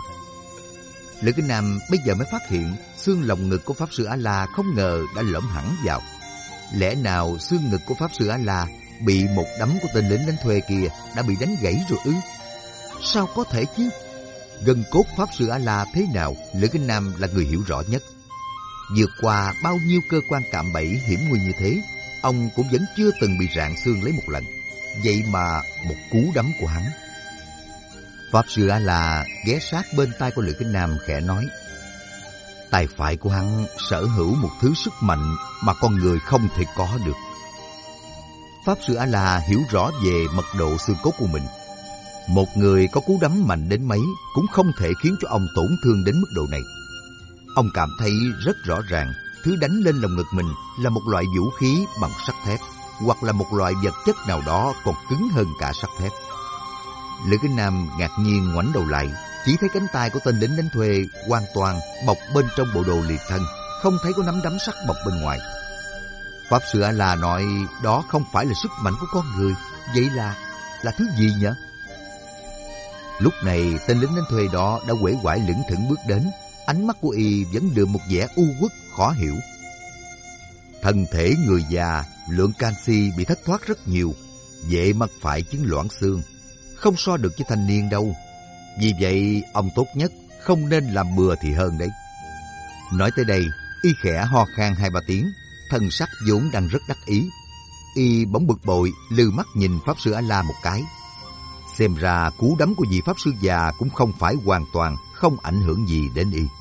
Lữ Kinh Nam bây giờ mới phát hiện xương lồng ngực của Pháp Sư A-la không ngờ đã lõm hẳn vào. Lẽ nào xương ngực của Pháp Sư A-la bị một đấm của tên lính đánh thuê kia đã bị đánh gãy rồi ư? Sao có thể chứ? Gân cốt Pháp Sư A-la thế nào, Lữ Kinh Nam là người hiểu rõ nhất. Vượt qua bao nhiêu cơ quan cạm bẫy hiểm nguy như thế, ông cũng vẫn chưa từng bị rạn xương lấy một lần. Vậy mà một cú đấm của hắn. Pháp Sư A-la ghé sát bên tai của Lữ Kinh Nam khẽ nói: Tay phải của hắn sở hữu một thứ sức mạnh mà con người không thể có được. Pháp Sư A-la hiểu rõ về mật độ xương cốt của mình. Một người có cú đấm mạnh đến mấy cũng không thể khiến cho ông tổn thương đến mức độ này. Ông cảm thấy rất rõ ràng, thứ đánh lên lồng ngực mình là một loại vũ khí bằng sắt thép, hoặc là một loại vật chất nào đó còn cứng hơn cả sắt thép. Lữ Kính Nam ngạc nhiên ngoảnh đầu lại, chỉ thấy cánh tay của tên lính đánh thuê hoàn toàn bọc bên trong bộ đồ liệt thân, không thấy có nắm đấm sắt bọc bên ngoài. Pháp Sư A-la nói đó không phải là sức mạnh của con người, vậy là là thứ gì nhỉ? Lúc này tên lính đánh thuê đó đã uể oải lững thững bước đến, ánh mắt của y vẫn đưa một vẻ u uất khó hiểu. Thân thể người già, lượng canxi bị thất thoát rất nhiều, dễ mắc phải chứng loãng xương, không so được với thanh niên đâu. Vì vậy ông tốt nhất không nên làm bừa thì hơn đấy. Nói tới đây, y khẽ ho khan hai ba tiếng, thần sắc vốn đang rất đắc ý. Y bỗng bực bội, lừ mắt nhìn Pháp Sư A-la một cái. Xem ra cú đấm của vị Pháp Sư già cũng không phải hoàn toàn không ảnh hưởng gì đến y.